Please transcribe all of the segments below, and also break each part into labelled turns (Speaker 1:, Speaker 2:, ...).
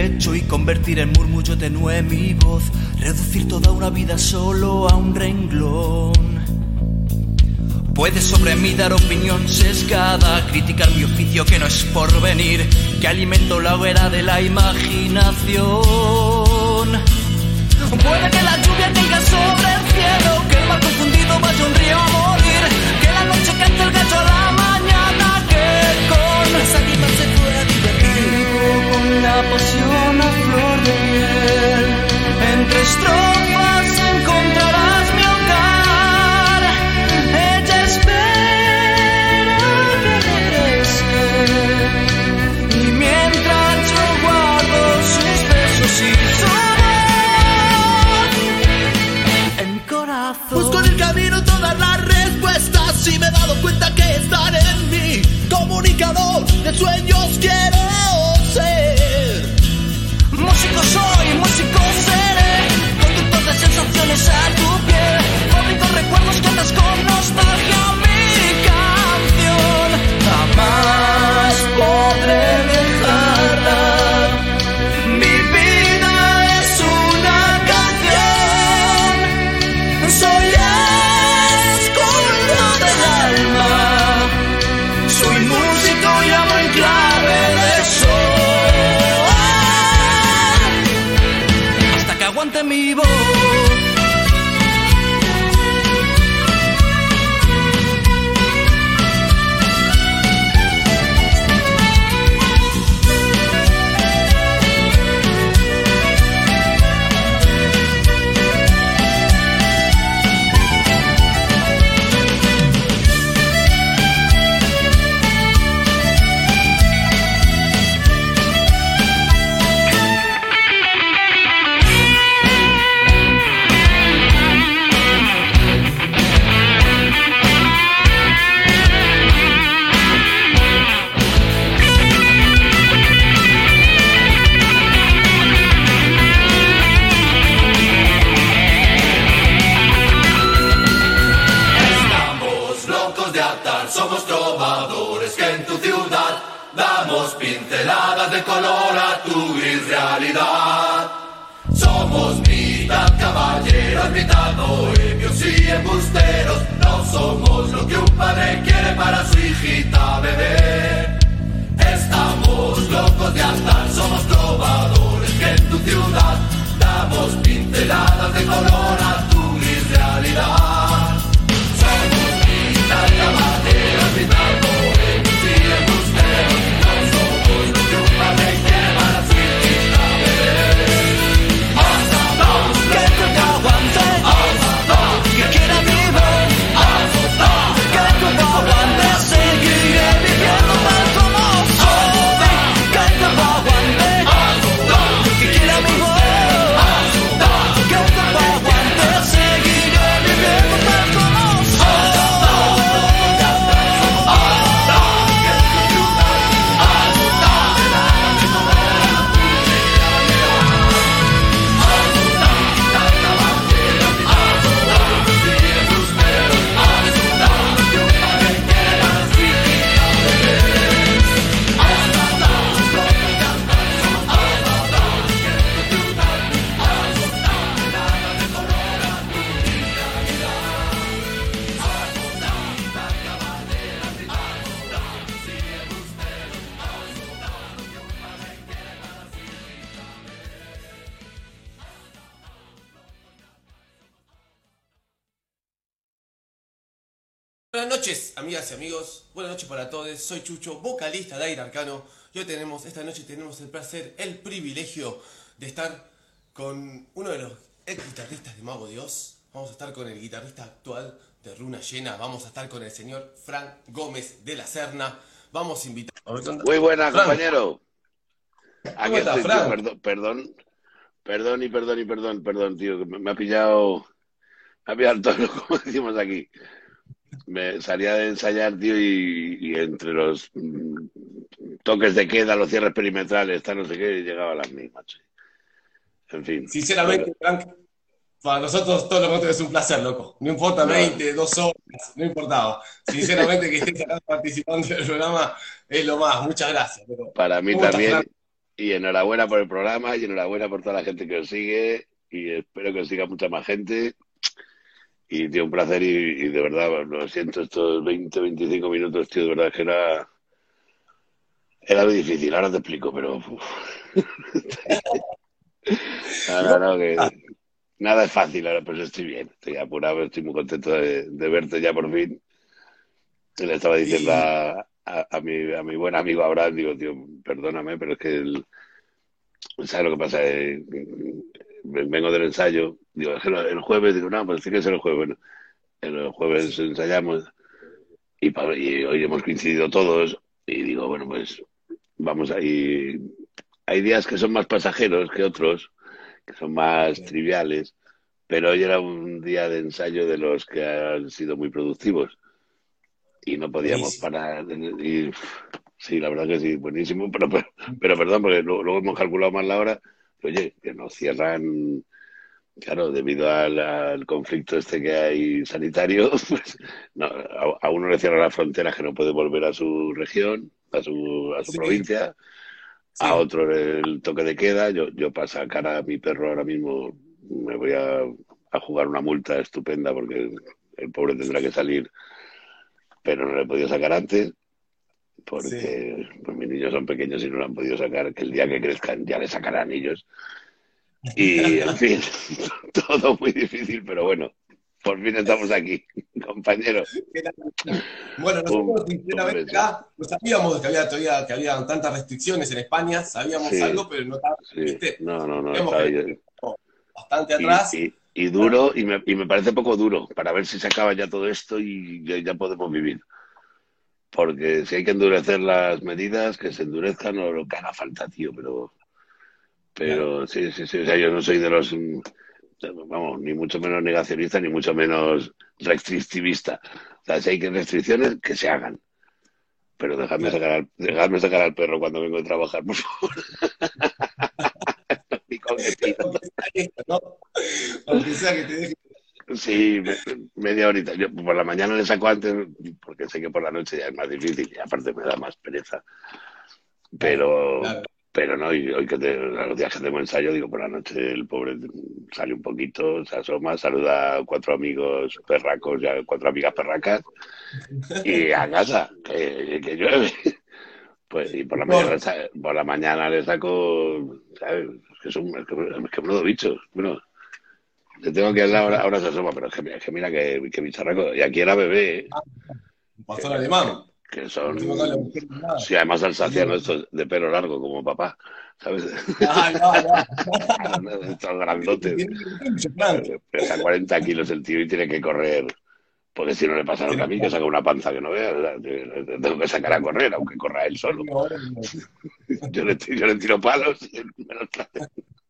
Speaker 1: pecho y convertir en murmullo tenue mi voz, reducir toda una vida solo a un renglón. Puedes sobre mí dar opinión sesgada, criticar mi oficio que no es por venir, que alimento la hoguera de la imaginación. Puede que la lluvia caiga sobre el cielo, que el mar confundido vaya un río a morir, que la noche cante el gallo a la mañana, que con esa guitarra se pueda divertir. Con la pasión a flor de miel, entre estrofas encontrarás mi hogar. Ella espera que regrese, y mientras yo guardo sus besos y su
Speaker 2: busco en el camino todas las respuestas y me he dado cuenta que están en mí. Comunicador de sueños quiero ser.
Speaker 1: Músico soy, músico seré, conductor de sensaciones a tu piel, fabrico recuerdos que andas con nostalgia mi canción. Jamás podré dejarla. Mi vida es una canción. Soy escolta del alma, soy músico y amo en clave de sol, hasta que aguante mi voz.
Speaker 3: Somos trovadores que en tu ciudad damos pinceladas de color a tu gris realidad. Somos mitad caballeros, mitad bohemios y embusteros. No somos lo que un padre quiere para su hijita bebé. Estamos locos de andar, somos trovadores que en tu ciudad damos pinceladas de color a tu gris realidad. Caballeros, mitad bohemios y embusteros, no somos lo que un padre quiere para su hijita bebé. Hasta que el cuerpo aguante, que quiera mi voz, que el cuerpo aguante, seguiré viviendo tal como soy. Que el cuerpo aguante, que quiera mi voz, que el cuerpo aguante, seguiré viviendo tal como soy.
Speaker 4: Buenas noches, amigas y amigos. Buenas noches para todos. Soy Chucho, vocalista de Aire Arcano. Y hoy esta noche tenemos el placer, el privilegio de estar con uno de los ex guitarristas de Mago Dios. Vamos a estar con el guitarrista actual de Runa Llena. Vamos a estar con el señor Frank Gómez de la Serna. Vamos a invitar.
Speaker 5: Muy buena,
Speaker 4: Frank.
Speaker 5: Compañero. Aquí
Speaker 4: estás,
Speaker 5: estoy,
Speaker 4: Frank?
Speaker 5: tío. Perdón, tío. Que me ha pillado el tono, como decimos aquí. Me salía de ensayar, tío, y entre los toques de queda, los cierres perimetrales, no sé qué, llegaba a las mismas. En fin.
Speaker 4: Sinceramente, Frank, para nosotros todo lo que es un placer, loco. No importa 20, 2 horas, no importaba. Sinceramente, que estés acá participando del programa es lo más. Muchas gracias. Pero
Speaker 5: para mí
Speaker 4: ¿cómo estás,
Speaker 5: también.
Speaker 4: Frank?
Speaker 5: Y enhorabuena por el programa y enhorabuena por toda la gente que os sigue y espero que os siga mucha más gente. Y, tío, un placer y de verdad, lo siento, estos 20, 25 minutos, tío, de verdad que era muy difícil. Ahora te explico, pero... uf. No, no, no, que nada es fácil ahora, pues estoy bien. Estoy apurado, estoy muy contento de verte ya por fin. Y le estaba diciendo
Speaker 4: Y
Speaker 5: a mi buen amigo Abraham, digo, tío, perdóname, pero es que ¿sabes lo que pasa? Vengo del ensayo, digo, es que el jueves, digo, no, pues tiene que ser el jueves. Bueno, el jueves
Speaker 4: sí,
Speaker 5: ensayamos y hoy hemos coincidido todos y digo, bueno, pues vamos ahí. Hay días que son más pasajeros que otros, que son más
Speaker 4: sí,
Speaker 5: triviales, pero hoy era un día de ensayo de los que han sido muy productivos y no podíamos
Speaker 4: buenísimo.
Speaker 5: parar. Y sí, la verdad que sí, buenísimo, pero perdón, porque luego hemos calculado mal la hora. Oye, que nos cierran, claro, debido al conflicto este que hay sanitario, pues no, a uno le cierran las fronteras que no puede volver a su región, a su
Speaker 4: Sí,
Speaker 5: provincia, a
Speaker 4: sí,
Speaker 5: otro el toque de queda. Yo para sacar a mi perro ahora mismo me voy a jugar una multa estupenda porque el pobre tendrá que salir, pero no le he podido sacar antes
Speaker 4: sí.
Speaker 5: porque pues, mis niños son pequeños y no lo han podido sacar, que el día que crezcan ya le sacarán ellos. Y, en fin, todo muy difícil, pero bueno, por fin estamos aquí, compañero.
Speaker 4: Bueno,
Speaker 5: Un,
Speaker 4: nosotros
Speaker 5: un
Speaker 4: sinceramente
Speaker 5: beso.
Speaker 4: acá no sabíamos que había todavía que había tantas restricciones en España, sabíamos
Speaker 5: Sí,
Speaker 4: algo, pero no tanto,
Speaker 5: sí,
Speaker 4: ¿viste?
Speaker 5: no, no, no,
Speaker 4: Sabíamos
Speaker 5: está
Speaker 4: que
Speaker 5: ahí.
Speaker 4: había bastante atrás.
Speaker 5: Y
Speaker 4: Bueno,
Speaker 5: duro, y me parece poco duro, para ver si se acaba ya todo esto y ya podemos vivir. Porque si hay que endurecer las medidas, que se endurezcan o lo que haga falta, tío,
Speaker 4: claro.
Speaker 5: pero sí, sí, sí, o sea, yo no soy de los, vamos, ni mucho menos negacionista, ni mucho menos restrictivista. O sea, si hay que restricciones, que se hagan. Pero
Speaker 4: Claro.
Speaker 5: dejadme sacar al perro cuando vengo de trabajar, por favor. Ni con que pido.
Speaker 4: Aunque sea esto, ¿no? Aunque sea que te deje.
Speaker 5: Sí, media horita. Yo por la mañana le saco antes, porque sé que por la noche ya es más difícil y aparte me da más pereza.
Speaker 4: Claro,
Speaker 5: Pero,
Speaker 4: claro.
Speaker 5: pero no, y hoy los días que tengo ensayo, digo, por la noche el pobre sale un poquito, se asoma, saluda a cuatro amigos perracos, ya cuatro amigas perracas, y a casa, que llueve. Pues, y por la mañana,
Speaker 4: Corta.
Speaker 5: por la mañana le saco, ¿sabes? Es que menudo bicho. Bueno, le tengo que hablar ahora se asoma, pero es que mira que bicharraco. Y aquí era bebé,
Speaker 4: Un
Speaker 5: que,
Speaker 4: pastor alemán.
Speaker 5: que
Speaker 4: Encima acá la
Speaker 5: son,
Speaker 4: mujer nada.
Speaker 5: sí, además
Speaker 4: Tenía.
Speaker 5: alsaciano, estos de pelo largo como papá, ¿sabes?
Speaker 4: Ay, no, no.
Speaker 5: Estos grandotes.
Speaker 4: Tiene mucho, Frank.
Speaker 5: Pesa 40 kilos el tío y tiene que correr. Porque si no le pasa lo que a mí, que saca una panza que no vea, o sea, tengo que sacar a correr, aunque corra él solo. Yo le tiro palos y él me los trae.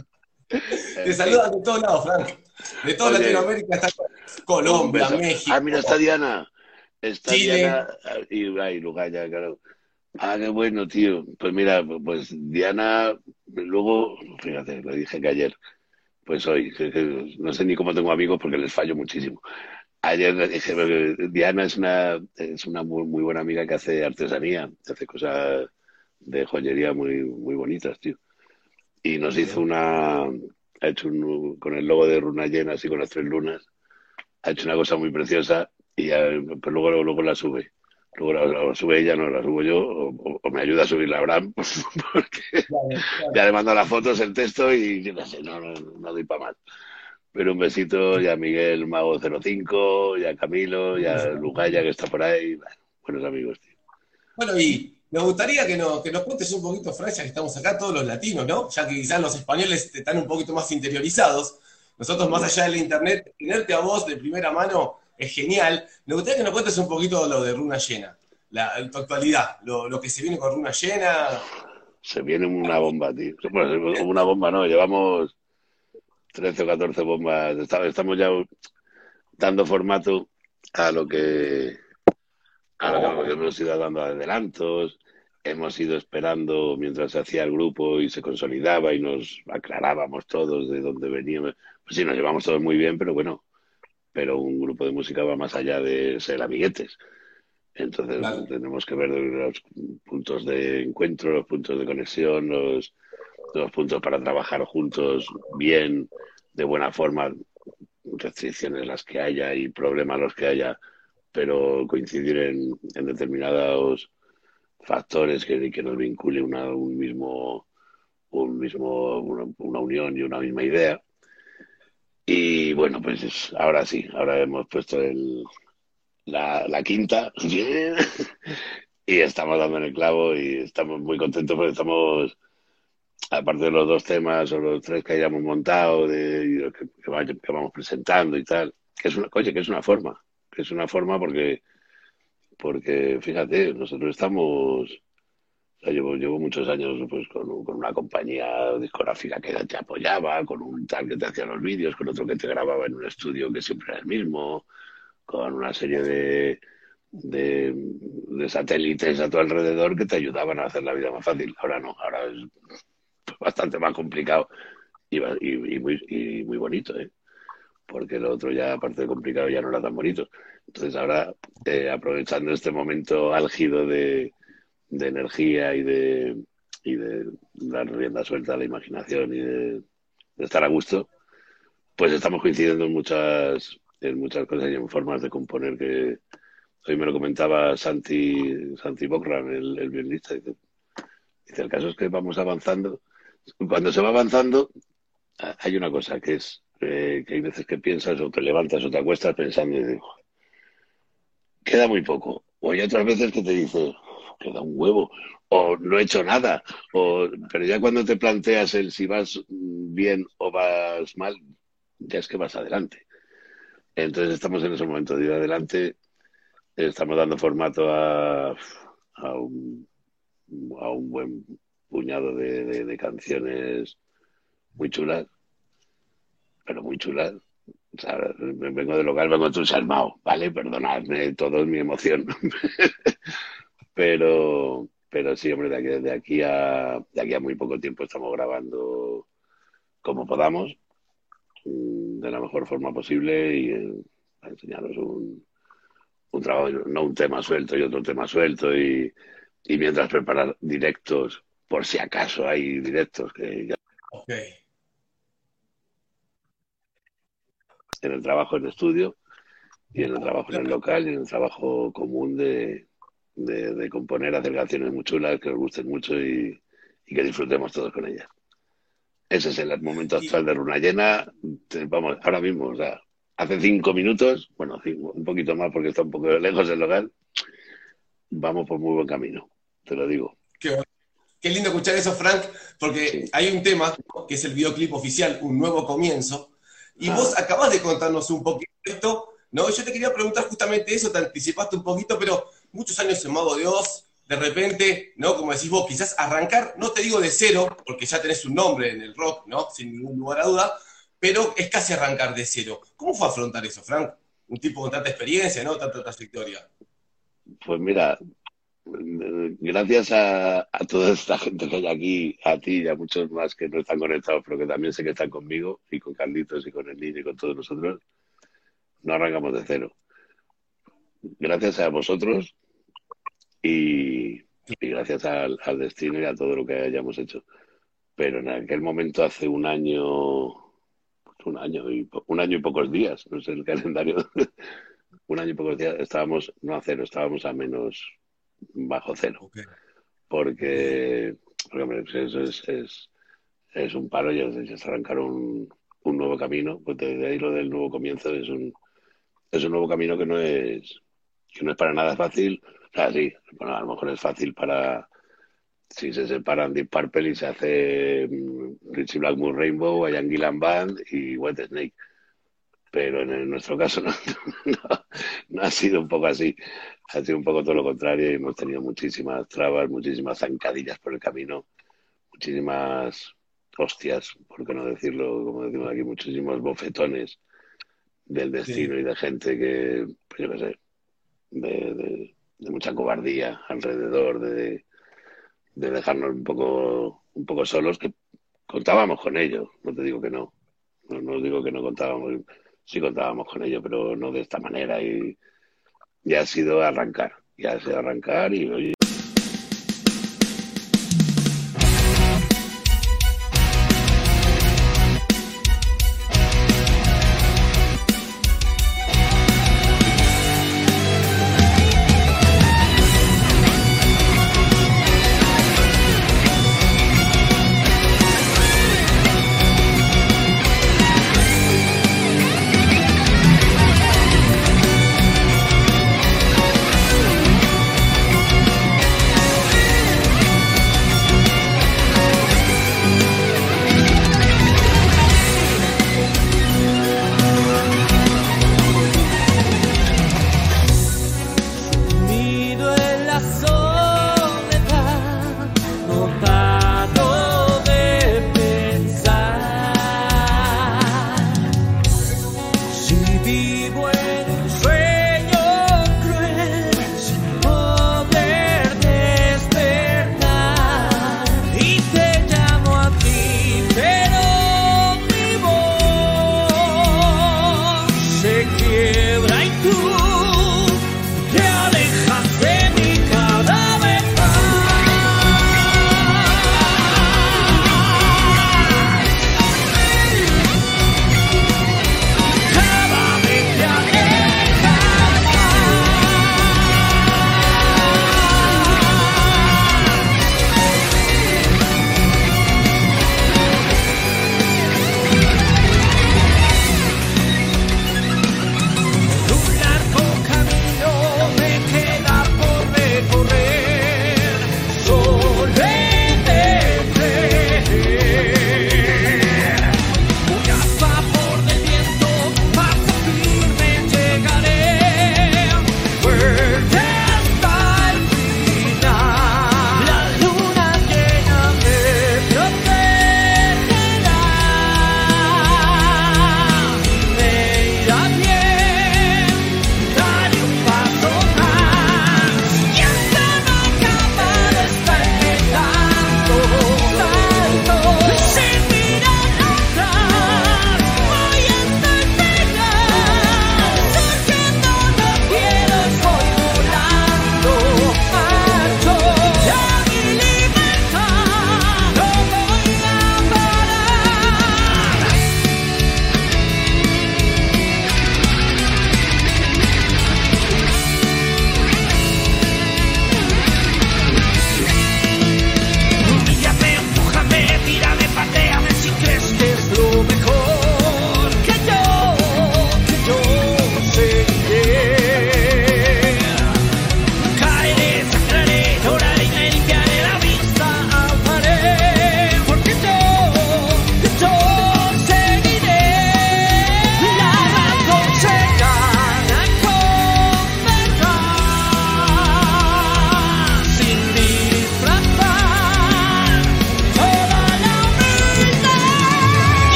Speaker 4: Te
Speaker 5: En fin.
Speaker 4: saludan de todos lados, Frank. De toda
Speaker 5: Oye,
Speaker 4: Latinoamérica está
Speaker 5: un
Speaker 4: Colombia,
Speaker 5: beso. Ah, mira, está
Speaker 4: México,
Speaker 5: Diana. Está
Speaker 4: Chile.
Speaker 5: Diana y Lugaya, claro. Ah, qué bueno, tío. Pues mira, pues Diana, luego, fíjate, lo dije que ayer, pues hoy, que no sé ni cómo tengo amigos porque les fallo muchísimo. Ayer le dije, porque Diana es una muy, muy buena amiga que hace artesanía, que hace cosas de joyería muy, muy bonitas, tío. Y nos hizo
Speaker 4: Bien.
Speaker 5: ha hecho con el logo de Runa Llena, así con las tres lunas, ha hecho una cosa muy preciosa y ya, pues luego la sube. Luego la sube ella, no la subo yo, o me ayuda a subirla Abraham, porque
Speaker 4: Claro, claro.
Speaker 5: ya le mando las fotos, el texto y yo no sé, no doy para más. Pero un besito y a Miguel Mago 05, y a Camilo, y
Speaker 4: Un
Speaker 5: a
Speaker 4: beso.
Speaker 5: Lugaya que está por ahí. Bueno, buenos amigos, tío.
Speaker 4: Bueno, y me gustaría que nos cuentes un poquito, Fran, ya que estamos acá todos los latinos, ¿no? Ya que quizás los españoles están un poquito más interiorizados. Nosotros, más
Speaker 5: Mm.
Speaker 4: allá de la internet, tenerte a vos de primera mano es genial. Me gustaría que nos cuentes un poquito lo de Runa Llena, tu actualidad, lo que se viene con Runa Llena.
Speaker 5: Se viene una bomba, tío. Bueno, una bomba no, llevamos 13 o 14 bombas. Estamos ya dando formato a lo que a lo que hemos ido dando adelantos, hemos ido esperando mientras se hacía el grupo y se consolidaba y nos aclarábamos todos de dónde veníamos. Pues sí, nos llevamos todos muy bien, pero bueno, pero un grupo de música va más allá de ser amiguetes. Entonces
Speaker 4: Claro,
Speaker 5: tenemos que ver los puntos de encuentro, los puntos de conexión, todos puntos para trabajar juntos bien, de buena forma, restricciones las que haya y problemas los que haya, pero coincidir en determinados factores que nos vincule una unión y una misma idea. Y bueno, pues ahora sí, ahora hemos puesto la quinta y estamos dando en el clavo y estamos muy contentos porque estamos, aparte de los 2 temas o los 3 que hayamos montado, que vamos presentando y tal, que es una forma porque fíjate, nosotros estamos, o sea, llevo muchos años pues con una compañía discográfica que te apoyaba, con un tal que te hacía los vídeos, con otro que te grababa en un estudio que siempre era el mismo, con una serie de satélites a tu alrededor que te ayudaban a hacer la vida más fácil. Ahora no, ahora es bastante más complicado y muy bonito, ¿eh? Porque lo otro ya, aparte de complicado, ya no era tan bonito. Entonces ahora, aprovechando este momento álgido de energía y de dar rienda suelta a la imaginación y de estar a gusto, pues estamos coincidiendo en muchas cosas y en formas de componer que hoy me lo comentaba Santi Bokran, el violinista. Dice, el caso es que vamos avanzando. Cuando se va avanzando, hay una cosa que es que hay veces que piensas o te levantas o te acuestas pensando y digo, queda muy poco. O hay otras veces que te dices, queda un huevo, o no he hecho nada. Pero ya cuando te planteas el si vas bien o vas mal, ya es que vas adelante. Entonces estamos en ese momento de ir adelante, estamos dando formato a un buen puñado de canciones muy chulas, pero muy chulas. O sea, vengo del local, vengo entusiasmado, ¿vale? Perdonadme, todo es mi emoción. Pero sí, hombre, de aquí a muy poco tiempo estamos grabando como podamos, de la mejor forma posible y a enseñaros un trabajo, no un tema suelto y otro tema suelto y mientras preparar directos, por si acaso hay directos que ya
Speaker 4: Ok.
Speaker 5: en el trabajo en estudio y en el trabajo en el local y en el trabajo común de componer, hacer canciones muy chulas que os gusten mucho y que disfrutemos todos con ellas. Ese es el momento actual de Luna Llena. Vamos, ahora mismo, o sea, hace 5 minutos, bueno, un poquito más porque está un poco lejos del local, vamos por muy buen camino, te lo digo.
Speaker 4: Qué lindo escuchar eso, Frank, porque
Speaker 5: Sí.
Speaker 4: hay un tema que es el videoclip oficial, Un Nuevo Comienzo, y vos acabás de contarnos un poquito esto, ¿no? Yo te quería preguntar justamente eso, te anticipaste un poquito, pero muchos años en Mago de Oz, de repente, ¿no? Como decís vos, quizás arrancar, no te digo de cero, porque ya tenés un nombre en el rock, ¿no? Sin ningún lugar a duda, pero es casi arrancar de cero. ¿Cómo fue afrontar eso, Frank? Un tipo con tanta experiencia, ¿no? Tanta trayectoria.
Speaker 5: Pues mira, gracias a toda esta gente que hay aquí, a ti y a muchos más que no están conectados, pero que también sé que están conmigo, y con Carlitos y con el niño y con todos nosotros, no arrancamos de cero. Gracias a vosotros y gracias al destino y a todo lo que hayamos hecho. Pero en aquel momento, hace un año y pocos días, no sé el calendario, un año y pocos días, estábamos no a cero, estábamos a menos bajo cero.
Speaker 4: Okay.
Speaker 5: Porque hombre, eso es un palo, ya es arrancar un nuevo camino, pues de ahí lo del nuevo comienzo es un nuevo camino que no es para nada fácil. O sea, sí, bueno, a lo mejor es fácil si se separan Deep Purple y se hace Richie Blackmore Rainbow, Ian Gillan Band y White Snake. Pero en nuestro caso no ha sido un poco así. Ha sido un poco todo lo contrario y hemos tenido muchísimas trabas, muchísimas zancadillas por el camino, muchísimas hostias, por qué no decirlo, como decimos aquí, muchísimos bofetones del destino y de gente que, pues yo qué sé, de mucha cobardía alrededor, de dejarnos un poco solos, que contábamos con ello, no te digo que no digo que no contábamos, sí contábamos con ello, pero no de esta manera y ha sido arrancar y oye.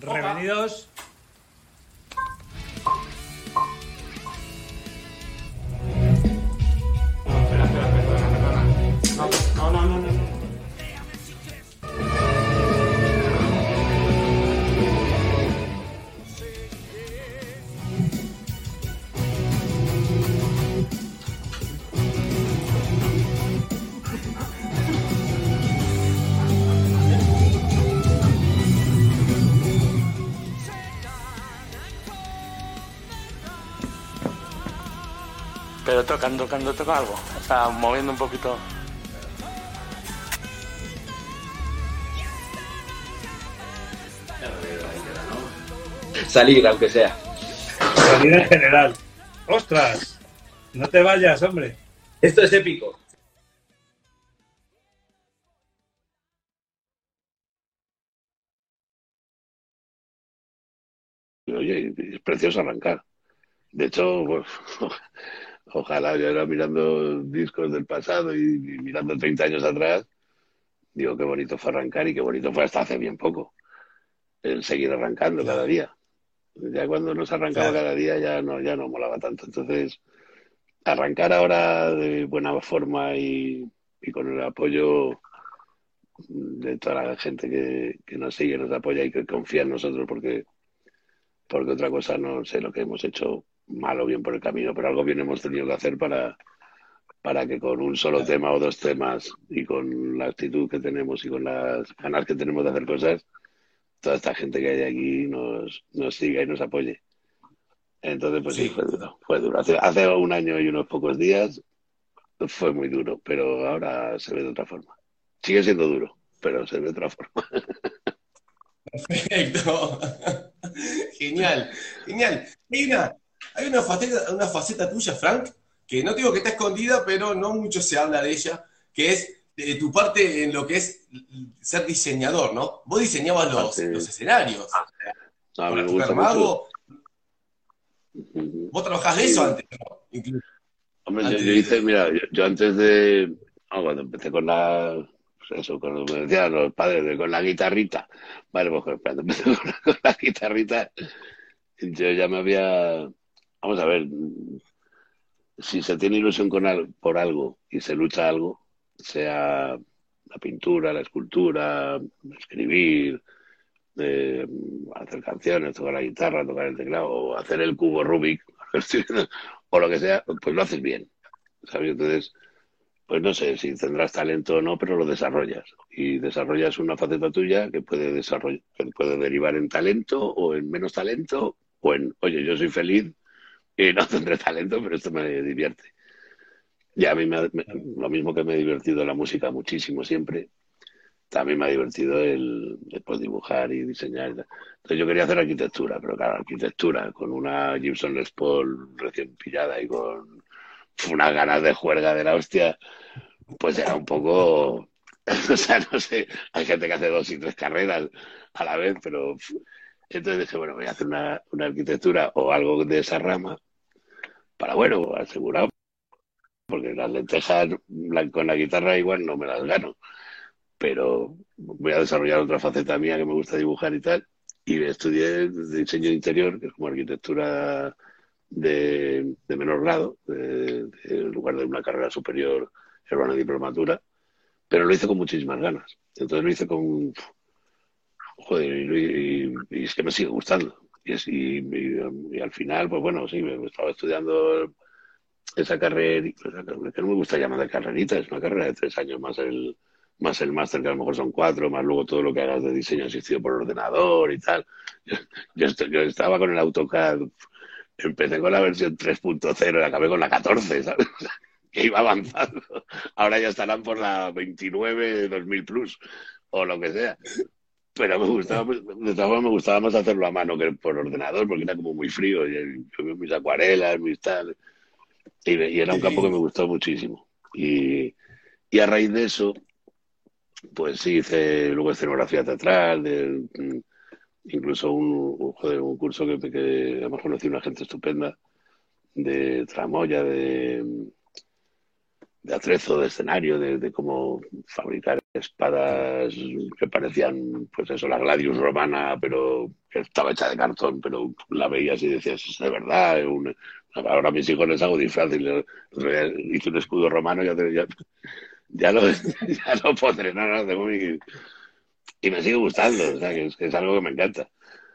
Speaker 6: Revenidos.
Speaker 7: No. Pero toca algo. Está moviendo un poquito.
Speaker 8: Salir, aunque sea.
Speaker 6: Salir en general. ¡Ostras! No te vayas, hombre.
Speaker 8: Esto es épico.
Speaker 5: Oye, es precioso arrancar. De hecho, pues, ojalá yo era mirando discos del pasado y mirando 30 años atrás, digo, qué bonito fue arrancar y qué bonito fue hasta hace bien poco el seguir arrancando cada día. Ya cuando no se arrancaba cada día ya no molaba tanto. Entonces, arrancar ahora de buena forma y con el apoyo de toda la gente que nos sigue, nos apoya y que confía en nosotros, porque otra cosa no sé lo que hemos hecho mal o bien por el camino, pero algo bien hemos tenido que hacer para que con un solo tema o dos temas y con la actitud que tenemos y con las ganas que tenemos de hacer cosas, toda esta gente que hay aquí nos siga y nos apoye. Entonces, pues sí, fue duro. Hace un año y unos pocos días fue muy duro, pero ahora se ve de otra forma. Sigue siendo duro, pero se ve de otra forma.
Speaker 4: Perfecto. Genial. Hay una faceta tuya, Frank, que no digo que está escondida, pero no mucho se habla de ella, que es de tu parte en lo que es ser diseñador, ¿no? Vos diseñabas los escenarios.
Speaker 5: A mí me
Speaker 4: Para
Speaker 5: gusta
Speaker 4: Supermago,
Speaker 5: mucho.
Speaker 4: vos trabajás de eso antes, ¿no? Incluso.
Speaker 5: Hombre,
Speaker 4: Antes
Speaker 5: yo hice, mira, yo antes de, cuando empecé con pues eso, cuando me decían los padres, con la guitarrita, vale, pues cuando empecé con la guitarrita, yo ya me había, vamos a ver, si se tiene ilusión por algo y se lucha algo, sea la pintura, la escultura, escribir, hacer canciones, tocar la guitarra, tocar el teclado, o hacer el cubo Rubik, o lo que sea, pues lo haces bien, ¿sabes? Entonces, pues no sé si tendrás talento o no, pero lo desarrollas. Y desarrollas una faceta tuya que que puede derivar en talento o en menos talento, o en, oye, yo soy feliz y no tendré talento, pero esto me divierte. Y a mí lo mismo que me ha divertido la música muchísimo siempre, también me ha divertido el pues, dibujar y diseñar. Entonces yo quería hacer arquitectura, pero claro, arquitectura con una Gibson Les Paul recién pillada y con unas ganas de juerga de la hostia, pues era un poco, o sea, no sé, hay gente que hace 2 y 3 carreras a la vez, pero entonces dije, bueno, voy a hacer una arquitectura o algo de esa rama para, bueno, asegurado, porque las lentejas con la guitarra igual no me las gano, pero voy a desarrollar otra faceta mía que me gusta dibujar y tal, y estudié diseño de interior, que es como arquitectura de menor grado, en lugar de una carrera superior, era una diplomatura, pero lo hice con muchísimas ganas. Entonces lo hice con... Joder, y es que me sigue gustando. Y al final, pues bueno, sí, me estaba estudiando esa carrera, que no me gusta llamar de carrerita, es una carrera de 3 años más el máster, que a lo mejor son 4, más luego todo lo que hagas de diseño asistido por ordenador y tal. Yo estaba con el AutoCAD, empecé con la versión 3.0 y acabé con la 14, ¿sabes? Que iba avanzando. Ahora ya estarán por la 29 2000 Plus o lo que sea. Pero de todas formas me gustaba más hacerlo a mano que por ordenador, porque era como muy frío. Mis acuarelas, mis tal. Y era un campo que me gustó muchísimo. Y a raíz de eso, pues sí, hice luego escenografía teatral, incluso un curso que además conocí una gente estupenda de tramoya, de atrezo, de escenario, de cómo fabricar espadas que parecían, pues eso, la Gladius romana, pero estaba hecha de cartón, pero la veías y decías, es de verdad. Ahora a mis hijos les hago disfraz y hice un escudo romano, ya lo pondré, no, y me sigue gustando, o sea, que es algo que me encanta.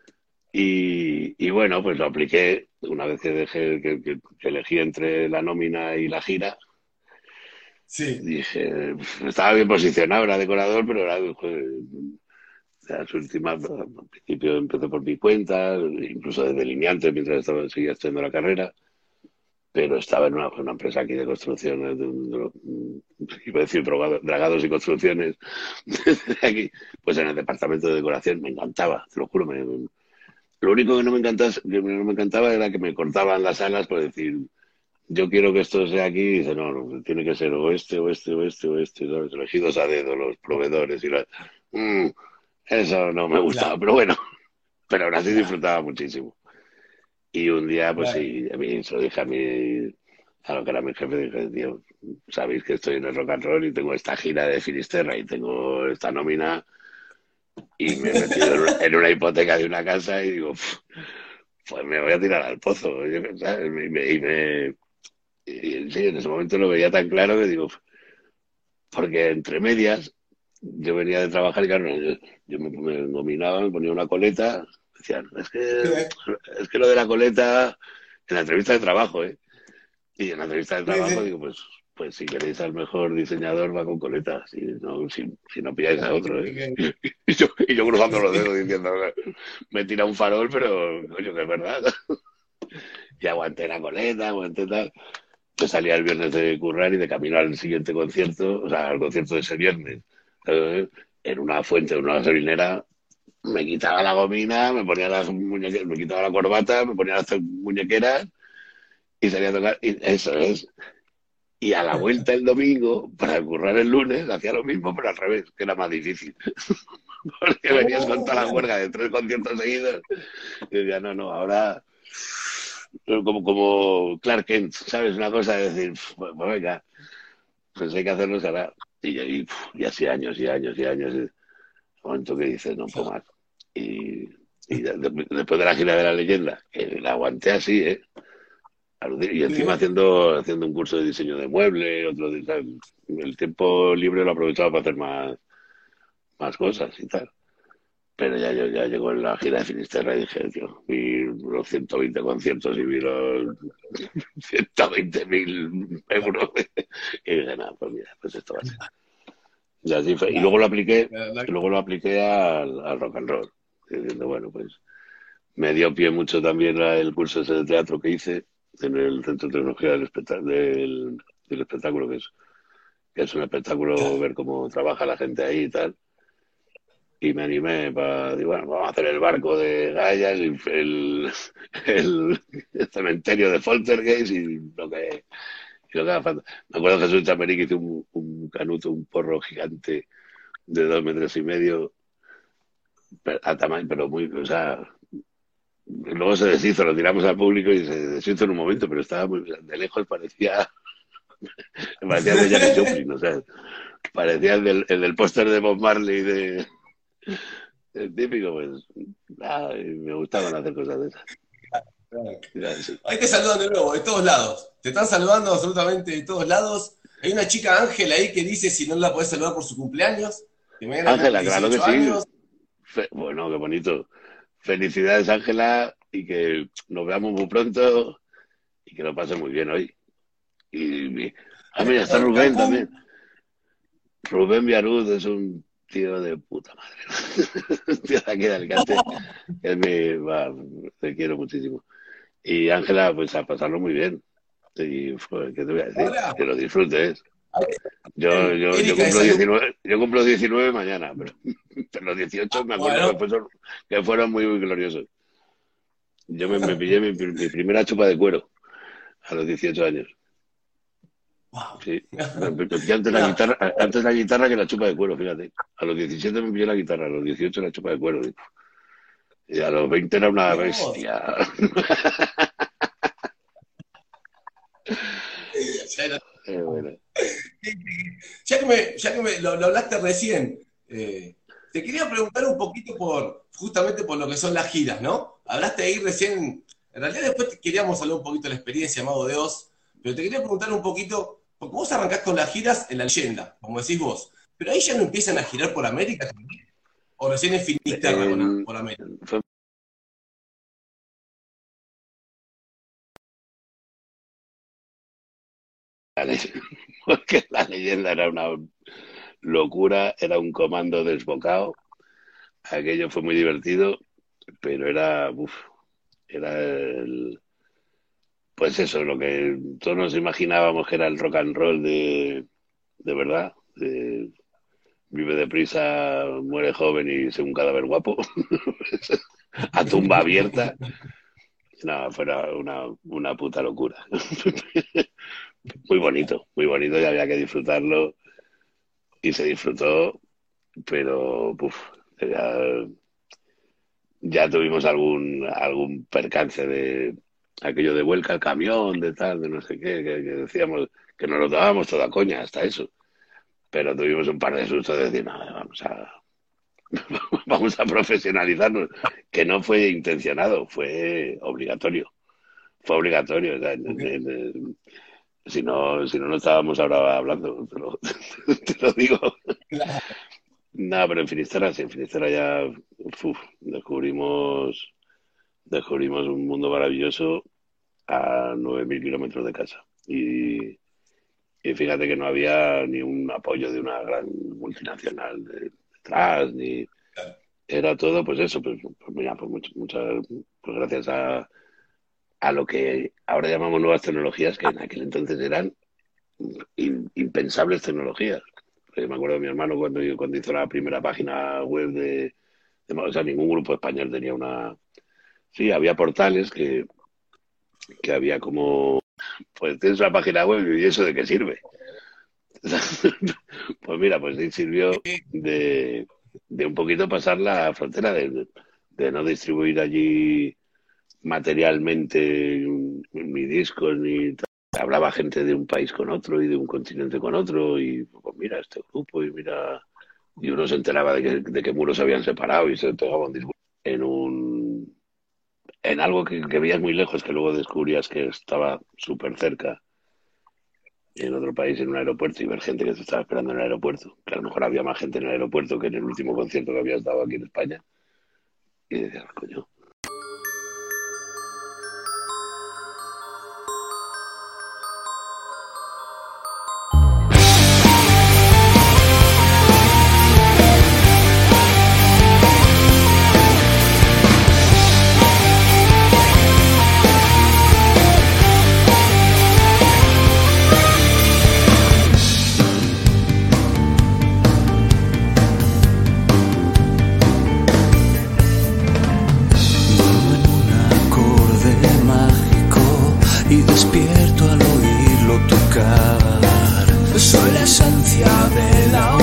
Speaker 5: Y bueno, pues lo apliqué una vez que dejé, que elegí entre la nómina y la gira.
Speaker 4: Sí.
Speaker 5: Dije, estaba bien posicionado, era decorador, pero era, joder, las últimas, al principio empecé por mi cuenta, incluso de delineante mientras seguía estudiando la carrera, pero estaba en una empresa aquí de construcción, iba a decir dragados y construcciones, aquí, pues en el departamento de decoración me encantaba, te lo juro, lo único que no me encantaba era que me cortaban las alas por decir, yo quiero que esto sea aquí, y dice, no, tiene que ser oeste, ¿sabes? Elegidos a dedo, los proveedores, eso no me gustaba, pero bueno, pero aún así disfrutaba muchísimo. Y un día, pues sí, a mí se lo dije a lo que era mi jefe, dije, tío, sabéis que estoy en el rock and roll y tengo esta gira de Finisterra y tengo esta nómina y me he metido en una hipoteca de una casa y digo, pues me voy a tirar al pozo, ¿sabes? Y sí, en ese momento lo veía tan claro que digo, porque entre medias yo venía de trabajar y claro, yo me dominaba, me ponía una coleta, decían, es que lo de la coleta, en la entrevista de trabajo, ¿eh? Y en la entrevista de trabajo digo, pues si queréis al mejor diseñador va con coleta, si no pilláis a otro, ¿eh? Y yo cruzando los dedos diciendo, me tira un farol, pero coño, que es verdad. Y aguanté la coleta, aguanté tal. Yo salía el viernes de currar y de camino al siguiente concierto, o sea, al concierto de ese viernes, en una fuente, en una gasolinera, me quitaba la gomina, me ponía las muñequeras, me quitaba la corbata, me ponía las muñequeras y salía a tocar. Y eso es. Y a la vuelta el domingo, para currar el lunes, hacía lo mismo, pero al revés, que era más difícil. Porque venías con toda la huelga de 3 conciertos seguidos. Y decía, no, ahora como Clark Kent, ¿sabes? Una cosa de decir, pues venga, pues hay que hacerlo, será. Y así años y años y años. El momento que dices, no puedo más. Y después de la gira de la leyenda, que la aguanté así, ¿eh? Y encima haciendo un curso de diseño de muebles, el tiempo libre lo aprovechaba para hacer más cosas y tal. Pero ya llegó en la gira de Finisterra y dije, tío, vi los 120 conciertos y vi los 120.000 euros. Y dije, nada, pues mira, pues esto va a ser. Y así fue. Y luego lo apliqué al rock and roll. Diciendo, bueno, pues me dio pie mucho también el curso ese de teatro que hice en el Centro de Tecnología del Espectáculo, que es un espectáculo ver cómo trabaja la gente ahí y tal. Y me animé digo, bueno, vamos a hacer el barco de Gaia, el cementerio de Poltergeist y lo que haga falta. Me acuerdo que Jesús Chamerí que hizo un canuto, un porro gigante de 2,5 metros, a tamaño, pero muy, o sea, luego se deshizo, lo tiramos al público y se deshizo en un momento, pero estaba muy, de lejos parecía el de Janis Joplin, o sea, parecía el del póster de Bob Marley el típico, pues, me gustaban hacer cosas de esas.
Speaker 4: Ahí te saludan de nuevo, de todos lados. Te están saludando absolutamente de todos lados. Hay una chica Ángela ahí que dice si no la podés saludar por su cumpleaños.
Speaker 5: Ángela, claro que sí. Bueno, qué bonito. Felicidades, Ángela, y que nos veamos muy pronto y que lo pases muy bien hoy. Y mira, está Rubén también. Rubén Viaruz es un tío de puta madre. Tío de aquí de Alicante. Te quiero muchísimo. Y Ángela, pues a pasarlo muy bien. Y ¿qué te voy a decir?
Speaker 4: Hola.
Speaker 5: Que lo disfrutes. Yo cumplo 19 mañana, pero los 18 me acuerdo que fueron muy, muy gloriosos. Yo me pillé mi primera chupa de cuero a los 18 años. Sí, me pillé antes la guitarra que la chupa de cuero, fíjate. A los 17 me pillé la guitarra, a los 18 la chupa de cuero. Y a los 20 era una bestia.
Speaker 4: Bueno. Ya que lo hablaste recién, te quería preguntar un poquito justamente por lo que son las giras, ¿no? Hablaste ahí recién, en realidad después queríamos hablar un poquito de la experiencia, Mago de Oz, pero te quería preguntar un poquito, porque vos arrancás con las giras en La Leyenda, como decís vos, pero ahí ya no empiezan a girar por América también, o recién en Finisterra por América.
Speaker 5: Porque La Leyenda era una locura, era un comando desbocado. Aquello fue muy divertido, pero era pues eso, lo que todos nos imaginábamos que era el rock and roll de verdad, vive deprisa, muere joven y sea un cadáver guapo, a tumba abierta. No, fuera una puta locura. Muy bonito y había que disfrutarlo y se disfrutó, pero ya tuvimos algún percance de aquello de vuelca al camión, de tal, de no sé qué, que decíamos que nos lo dábamos toda coña, hasta eso. Pero tuvimos un par de sustos de decir, no, vamos a profesionalizarnos, que no fue intencionado, fue obligatorio. Fue obligatorio. O sea, si no estábamos ahora hablando, te lo digo. No, pero en Finisterra sí, en Finisterra ya descubrimos un mundo maravilloso a 9.000 kilómetros de casa. Y fíjate que no había ni un apoyo de una gran multinacional detrás, ni era todo, pues eso, pues mira, pues muchas, pues gracias a lo que ahora llamamos nuevas tecnologías, que en aquel entonces eran impensables tecnologías. Me acuerdo de mi hermano cuando hizo la primera página web o sea, ningún grupo español tenía una... Sí, había portales que había como... Pues tienes una página web y ¿eso de qué sirve? Pues mira, pues sí sirvió de un poquito pasar la frontera, de no distribuir allí materialmente ni discos ni tal. Hablaba gente de un país con otro y de un continente con otro y pues mira este grupo y mira, y uno se enteraba de que muros se habían separado y se pegaba un disco en algo que veías muy lejos, que luego descubrías que estaba súper cerca, en otro país, en un aeropuerto, y ver gente que te estaba esperando en el aeropuerto, que a lo mejor había más gente en el aeropuerto que en el último concierto que había estado aquí en España, y decías, coño.
Speaker 1: Despierto al oírlo tocar. Soy la esencia de la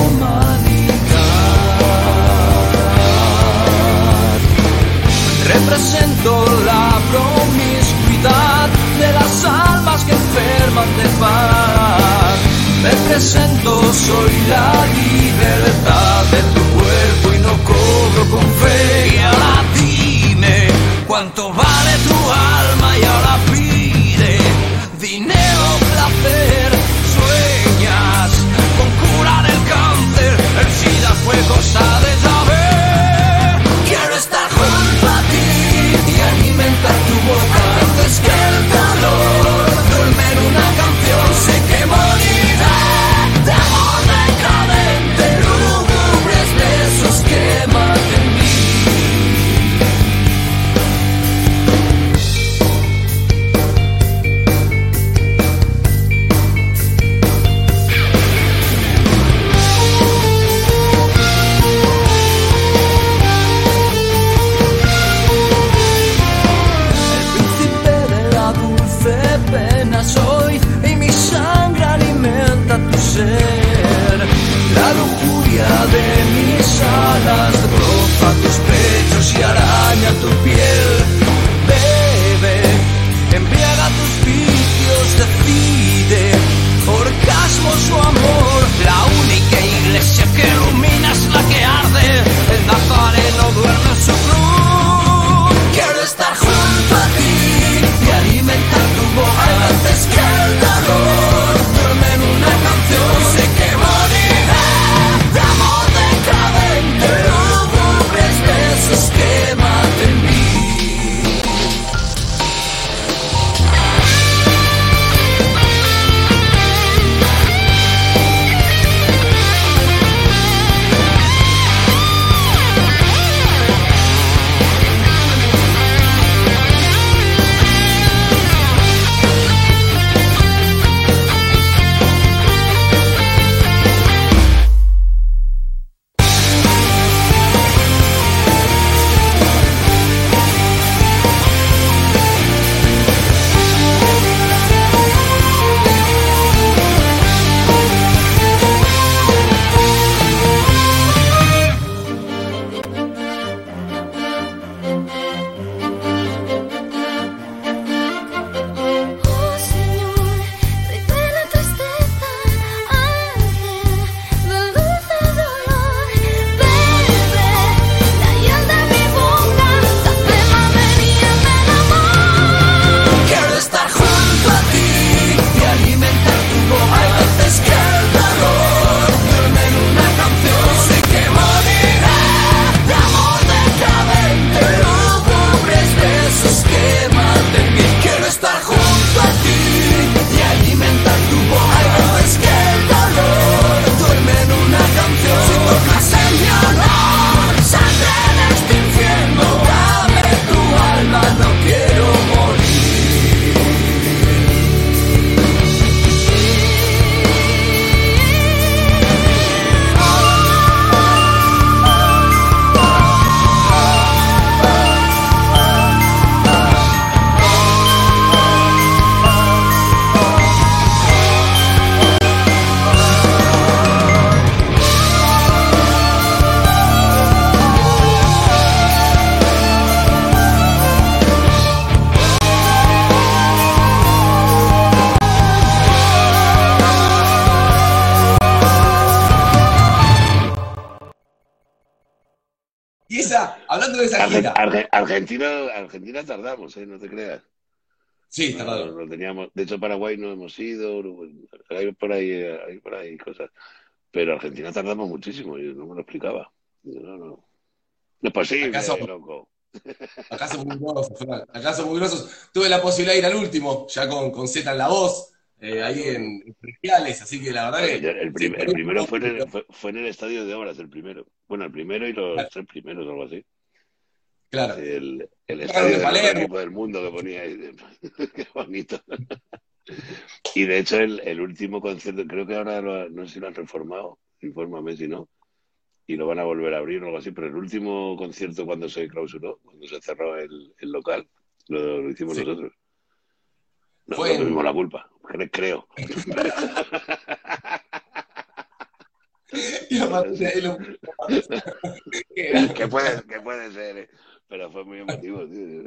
Speaker 1: humanidad. Represento la promiscuidad de las almas que enferman de paz. Me presento, soy la libertad de tu cuerpo y no cobro con fe. Y ahora dime cuánto vale tu alma y ahora dinero, placer, sueñas con curar el cáncer, el SIDA fue cosa de saber. Quiero estar junto a ti y alimentar tu boca antes que el calor duerme en una canción. Sé que moriré de amor decadente, lúgubres besos que maten mí. Soy y mi sangre alimenta tu ser. La lujuria de mis alas roza tus pechos y araña tu piel. Bebe, embriaga tus vicios, decide orgasmos o amor. La única iglesia que ilumina es la que arde.
Speaker 4: Y esa, hablando de esa gira.
Speaker 5: Argentina tardamos, no te creas.
Speaker 4: Sí,
Speaker 5: No,
Speaker 4: tardado.
Speaker 5: no teníamos, de hecho Paraguay no hemos ido, hay por ahí cosas. Pero Argentina tardamos muchísimo, yo no me lo explicaba. No, no. No es
Speaker 4: Acá
Speaker 5: posible,
Speaker 4: somos,
Speaker 5: loco.
Speaker 4: acá somos muy grosos, Fran. Acá somos muy grosos. Tuve la posibilidad de ir al último, ya con Z en la voz,
Speaker 5: Ah,
Speaker 4: ahí
Speaker 5: qué bueno.
Speaker 4: en Prediales, así que la verdad
Speaker 5: Bueno,
Speaker 4: que sí,
Speaker 5: el primero
Speaker 4: perdimos,
Speaker 5: fue en el Estadio de Obras, el primero. Bueno, el primero y los tres primeros, algo así. Sí,
Speaker 4: claro.
Speaker 5: el
Speaker 4: Tocaron
Speaker 5: estadio
Speaker 4: en
Speaker 5: del mejor
Speaker 4: Palermo.
Speaker 5: equipo del mundo que ponía ahí. Qué bonito. Y de hecho, el último concierto, creo que ahora no sé si lo han reformado, infórmame si no, y lo van a volver a abrir o algo así, pero el último concierto cuando se clausuró, cuando se cerró el local, lo hicimos
Speaker 4: Sí.
Speaker 5: nosotros. No,
Speaker 4: Fue
Speaker 5: no tuvimos
Speaker 4: en.
Speaker 5: la culpa, creo.
Speaker 4: Y
Speaker 5: Pero
Speaker 4: aparte
Speaker 5: sí.
Speaker 4: de lo- Era-
Speaker 5: Que puede ser, pero fue muy emotivo, tío.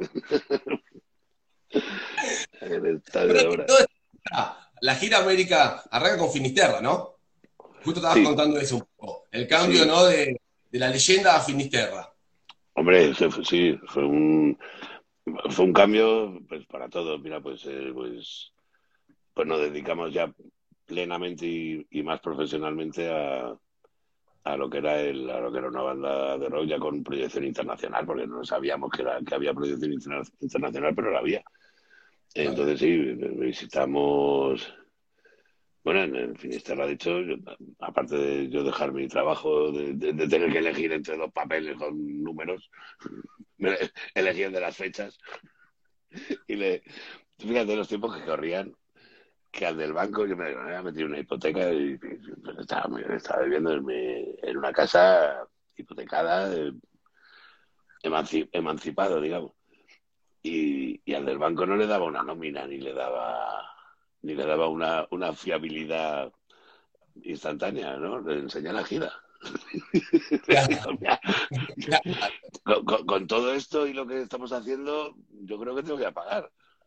Speaker 5: El estadio de
Speaker 4: Pero que
Speaker 5: Obras.
Speaker 4: la gira América arranca con Finisterra, ¿no? Justo estabas
Speaker 5: Sí,
Speaker 4: contando eso un poco. El cambio,
Speaker 5: sí.
Speaker 4: ¿no? De la leyenda a Finisterra.
Speaker 5: Hombre, sí, fue un cambio pues para todos. Mira, pues nos dedicamos ya plenamente y más profesionalmente a lo que era a lo que era una banda de rock ya con proyección internacional, porque no sabíamos que había proyección internacional, pero la había.
Speaker 4: Claro.
Speaker 5: Entonces sí, visitamos. Bueno, en Finisterra, de hecho, aparte de yo dejar mi trabajo, de tener que elegir entre dos papeles con números, elegí el de las fechas y fíjate los tiempos que corrían, que al del banco yo me había metido una hipoteca y pues, estaba viviendo en una casa hipotecada, emancipado, digamos. Y al del banco no le daba una nómina, ni le daba una fiabilidad instantánea, ¿no? Le enseñé la gira.
Speaker 4: Claro, claro.
Speaker 5: Con todo esto y lo que estamos haciendo, yo creo que te voy a pagar.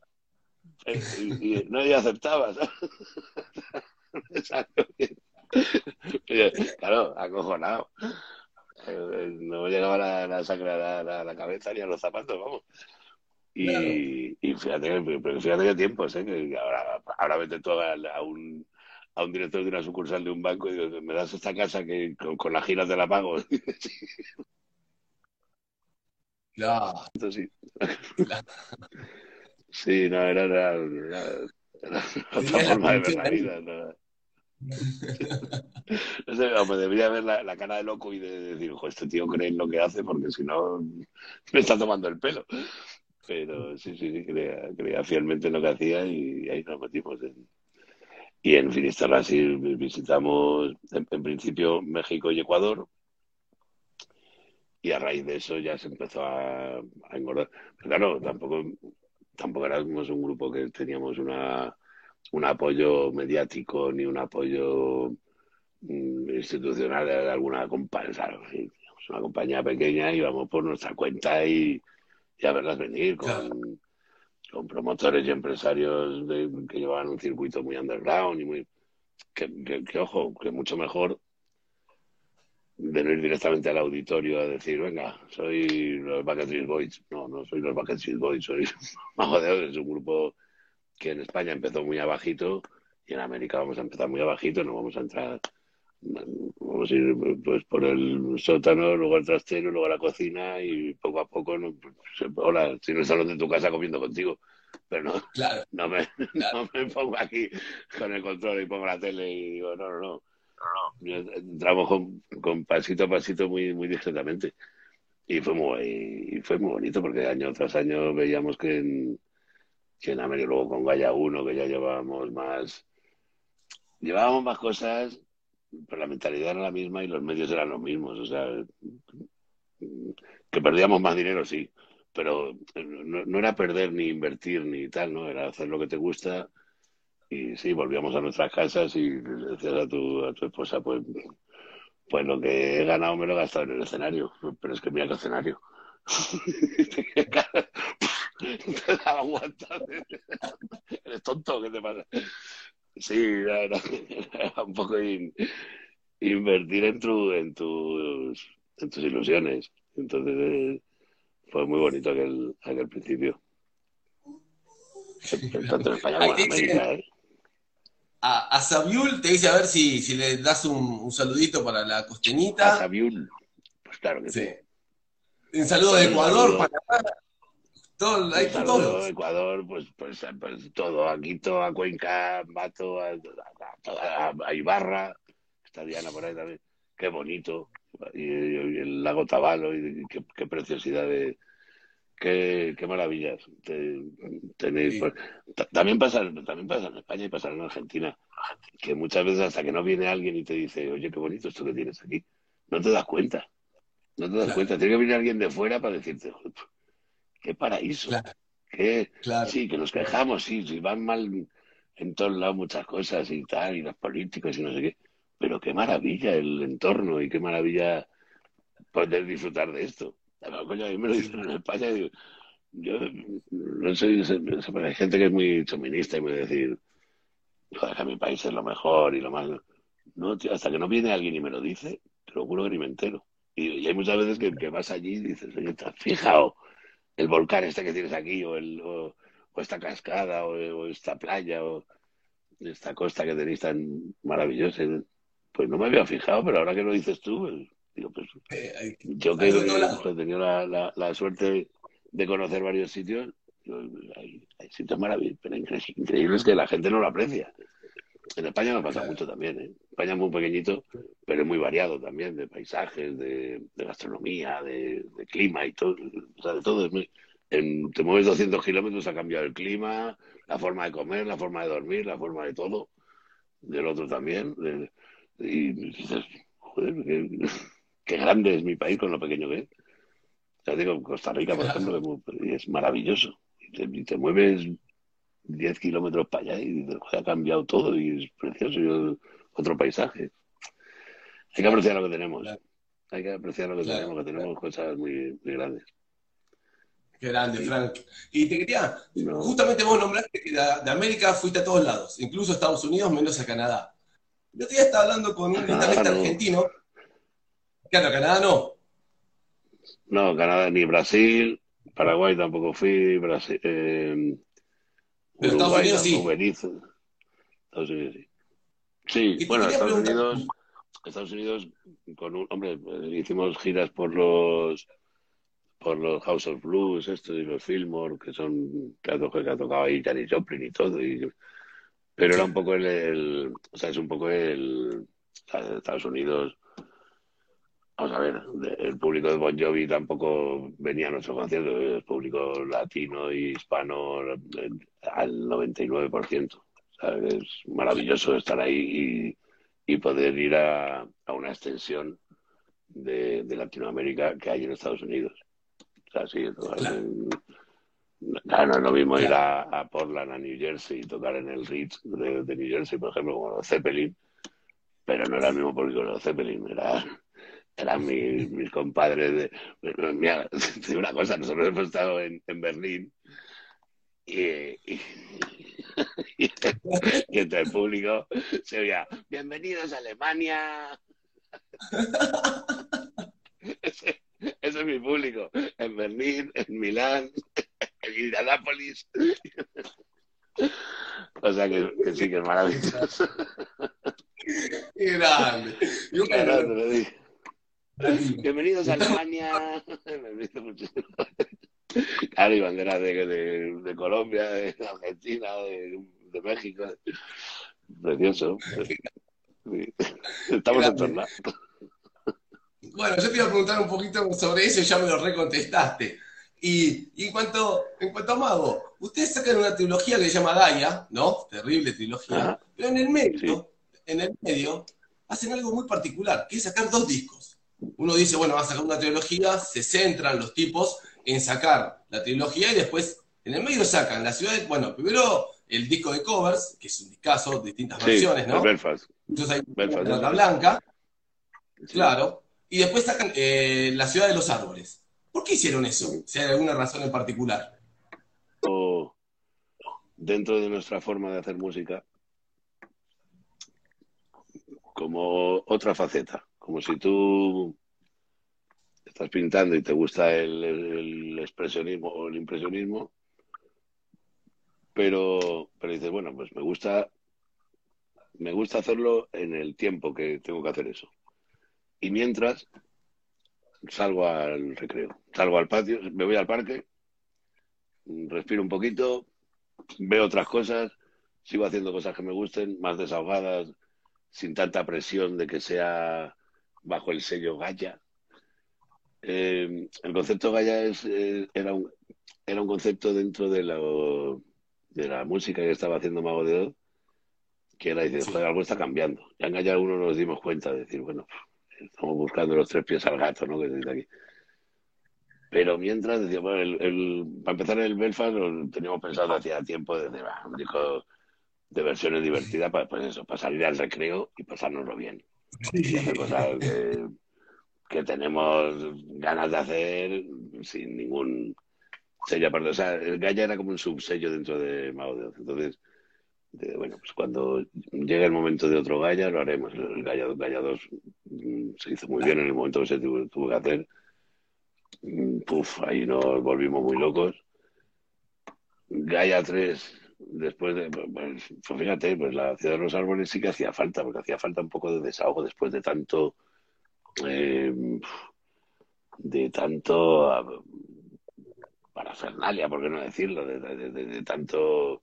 Speaker 5: Y no, ella aceptaba, ¿sabes? Claro, acojonado. No me llegaba la sangre a la cabeza ni a los zapatos, vamos.
Speaker 4: Claro.
Speaker 5: Y fíjate qué tiempos, ¿eh? Que ahora vete tú a un director de una sucursal de un banco y digo, me das esta casa que con las giras te la pago.
Speaker 4: Claro,
Speaker 5: Sí,
Speaker 4: claro.
Speaker 5: sí, no, era otra
Speaker 4: Tenías la
Speaker 5: forma de ver
Speaker 4: producción
Speaker 5: la
Speaker 4: ahí.
Speaker 5: vida. No, no sé, o me debería ver la cara de loco y de decir, ojo, este tío cree en lo que hace porque si no me está tomando el pelo. Pero sí, creía fielmente en lo que hacía y ahí nos metimos. Y en Finisterra sí visitamos en principio México y Ecuador y a raíz de eso ya se empezó a engordar. Pero claro, tampoco éramos un grupo que teníamos un apoyo mediático ni un apoyo institucional de alguna compañía. Claro, sí, es una compañía pequeña y vamos por nuestra cuenta y a verlas venir
Speaker 4: Claro,
Speaker 5: con promotores y empresarios que llevaban un circuito muy underground y muy ojo, que mucho mejor de no ir directamente al auditorio a decir, venga, soy los Backstreet Boys. No, no soy los Backstreet Boys, soy Mago de Oz, es un grupo que en España empezó muy abajito y en América vamos a empezar muy abajito, no vamos a entrar, vamos a ir pues por el sótano, luego al trastero, luego a la cocina y poco a poco, no, pues, hola, si no estás en tu casa comiendo contigo, pero no,
Speaker 4: claro,
Speaker 5: no me,
Speaker 4: claro.
Speaker 5: no me pongo aquí con el control y pongo la tele y digo, no, no, no. Entramos con pasito a pasito muy discretamente. Y fue muy bonito porque año tras año veíamos que en América, luego con Gaia uno que ya llevábamos más cosas, pero la mentalidad era la misma y los medios eran los mismos. O sea, que perdíamos más dinero, sí, pero no era perder ni invertir ni tal, ¿no? Era hacer lo que te gusta. Y sí, volvíamos a nuestras casas y le decías a tu esposa, pues lo que he ganado me lo he gastado en el escenario. Pero es que mira qué escenario. Te daba guantazo. Eres tonto, ¿qué te pasa? Sí, era un poco invertir en tus ilusiones. Entonces fue muy bonito aquel principio. Tanto en España
Speaker 4: Ahí
Speaker 5: como
Speaker 4: te
Speaker 5: en
Speaker 4: dicen,
Speaker 5: América, ¿eh?
Speaker 4: a Sabiul te dice a ver si le das un saludito para la
Speaker 5: A
Speaker 4: costeñita.
Speaker 5: Sabiul, pues claro que sí.
Speaker 4: Sí. Un saludo de
Speaker 5: Un
Speaker 4: Ecuador,
Speaker 5: saludo,
Speaker 4: Panamá, todo,
Speaker 5: un
Speaker 4: hay todos
Speaker 5: saludo,
Speaker 4: lados.
Speaker 5: Ecuador, pues todo, a Quito, a Cuenca, Mato, a Ibarra, está Diana por ahí también, qué bonito, y el lago Tabalo, y qué preciosidad qué maravillas tenéis.
Speaker 4: Sí,
Speaker 5: También pasa en España y pasa en Argentina, que muchas veces hasta que no viene alguien y te dice, oye, qué bonito esto que tienes aquí, no te das cuenta, no te das
Speaker 4: claro,
Speaker 5: cuenta, tiene que venir alguien de fuera para decirte, "Joder, qué paraíso,
Speaker 4: claro,
Speaker 5: qué,
Speaker 4: claro.
Speaker 5: sí, que nos quejamos, sí, van mal en todos lados muchas cosas y tal, y los políticos y no sé qué, pero qué maravilla el entorno y qué maravilla poder disfrutar de esto. Además, coño, a mí me lo dicen en España y digo, yo no soy, hay gente que es muy chominista y me decir, joder, que mi país es lo mejor y lo más. No, tío, hasta que no viene alguien y me lo dice, te lo juro que ni me entero. Y hay muchas veces que vas allí y dices, oye, ¿te has fijado el volcán este que tienes aquí o esta cascada o esta playa o esta costa que tenéis tan maravillosa? Pues no me había fijado, pero ahora que lo dices tú, pues, digo, pues yo
Speaker 4: Hay de todos
Speaker 5: que
Speaker 4: lados.
Speaker 5: he tenido la suerte de conocer varios sitios, yo, hay sitios maravillosos, pero increíbles que la gente no lo aprecia. En España nos pasa
Speaker 4: Claro,
Speaker 5: mucho también, ¿eh? España es muy pequeñito, pero es muy variado también, de paisajes, de gastronomía, de clima y todo. O sea, de todo. Te mueves 200 kilómetros, ha cambiado el clima, la forma de comer, la forma de dormir, la forma de todo. Del otro también. Y dices, joder, qué grande es mi país con lo pequeño que es. Ya digo, Costa Rica, por ejemplo,
Speaker 4: claro,
Speaker 5: que es maravilloso. Y te mueves 10 kilómetros para allá y dices, joder, ha cambiado todo y es precioso. Otro paisaje. Hay que
Speaker 4: claro,
Speaker 5: apreciar lo que tenemos.
Speaker 4: claro,
Speaker 5: Hay que apreciar lo
Speaker 4: claro,
Speaker 5: que
Speaker 4: claro.
Speaker 5: tenemos cosas muy, muy grandes.
Speaker 4: Qué grande,
Speaker 5: Y
Speaker 4: Frank. Y te quería,
Speaker 5: no,
Speaker 4: justamente vos nombraste que de América fuiste a todos lados, incluso a Estados Unidos, menos a Canadá. El otro día estaba hablando con
Speaker 5: a
Speaker 4: un
Speaker 5: Canadá
Speaker 4: guitarrista
Speaker 5: no.
Speaker 4: argentino. Claro, a Canadá no,
Speaker 5: No, Canadá ni Brasil, Paraguay tampoco fui, Brasil,
Speaker 4: pero Estados
Speaker 5: Uruguay
Speaker 4: Unidos
Speaker 5: tampoco,
Speaker 4: sí.
Speaker 5: Belice, Estados Unidos sí. Sí,
Speaker 4: Y te
Speaker 5: bueno,
Speaker 4: quería preguntar,
Speaker 5: Estados Unidos hombre, hicimos giras por los House of Blues, estos y los Fillmore, que ha tocado ahí Janis Joplin y todo, pero era un
Speaker 4: sí,
Speaker 5: poco o sea, es un poco o sea, de Estados Unidos. Vamos a ver, el público de Bon Jovi tampoco venía a nuestro concierto, el público latino y hispano al 99%. O sea, es maravilloso estar ahí y poder ir a una extensión de Latinoamérica que hay en Estados Unidos. O sea, sí,
Speaker 4: claro,
Speaker 5: claro, no es lo mismo ir
Speaker 4: claro.
Speaker 5: a Portland, a New Jersey, y tocar en el Ritz de New Jersey, por ejemplo, como los Zeppelin, pero no era el mismo público de los Zeppelin, eran mis compadres. Mira, te digo una cosa, nosotros hemos estado en Berlín y, y, y entre el público se oía, bienvenidos a Alemania. Ese es mi público, en Berlín, en Milán, en Indianápolis. O sea que sí que es maravilloso.
Speaker 4: Qué grande. Y
Speaker 5: Claro,
Speaker 4: bueno,
Speaker 5: te lo digo.
Speaker 4: latino.
Speaker 5: Bienvenidos a Alemania. Me he visto muchísimo. Claro, y banderas de Colombia, de Argentina, de México. Precioso. Sí.
Speaker 4: Qué
Speaker 5: Estamos en
Speaker 4: grande.
Speaker 5: torno.
Speaker 4: Bueno, yo te iba a preguntar un poquito sobre eso y ya me lo recontestaste. Y en cuanto a Mago, ustedes sacan una trilogía que se llama Gaia, ¿no? Terrible trilogía,
Speaker 5: Ajá,
Speaker 4: pero
Speaker 5: sí,
Speaker 4: en el medio, hacen algo muy particular, que es sacar dos discos. Uno dice, bueno, va a sacar una trilogía, se centran los tipos en sacar la trilogía y después en el medio sacan la ciudad, bueno, primero el disco de covers, que es un discazo, distintas
Speaker 5: sí,
Speaker 4: versiones,
Speaker 5: el
Speaker 4: ¿no?
Speaker 5: Belfast.
Speaker 4: Entonces hay
Speaker 5: Belfast,
Speaker 4: Rata
Speaker 5: eso sí.
Speaker 4: Blanca,
Speaker 5: Sí.
Speaker 4: claro, y después sacan La ciudad de los árboles. ¿Por qué hicieron eso? Si hay alguna razón en particular.
Speaker 5: O dentro de nuestra forma de hacer música, como otra faceta. Como si tú estás pintando y te gusta el expresionismo o el impresionismo, pero dices, bueno, pues me gusta hacerlo en el tiempo que tengo que hacer eso. Y mientras salgo al recreo, salgo al patio, me voy al parque, respiro un poquito, veo otras cosas, sigo haciendo cosas que me gusten, más desahogadas, sin tanta presión de que sea bajo el sello Gaia. El concepto Gaia era un concepto dentro de la música que estaba haciendo Mago de Oz, que era decir, joder, algo está cambiando. Ya en Gaia uno nos dimos cuenta de decir, bueno, estamos buscando los 3 pies al gato, ¿no? Que se dice aquí. Pero mientras, decía, bueno, para empezar el Belfast lo teníamos pensado hacía tiempo, desde un disco de versiones divertidas, pues eso, para salir al recreo y pasárnoslo bien. Y hacer cosas que tenemos ganas de hacer sin ningún sello aparte. O sea, el Gaia era como un subsello dentro de Mago de Oz. Entonces, bueno, pues cuando llegue el momento de otro Gaia, lo haremos. El Gaia 2 se hizo muy bien en el momento que se tuvo que hacer. Ahí nos volvimos muy locos. Gaia 3, después de, pues fíjate, pues la Ciudad de los Árboles sí que hacía falta, porque hacía falta un poco de desahogo después de tanto parafernalia, por qué no decirlo, de tanto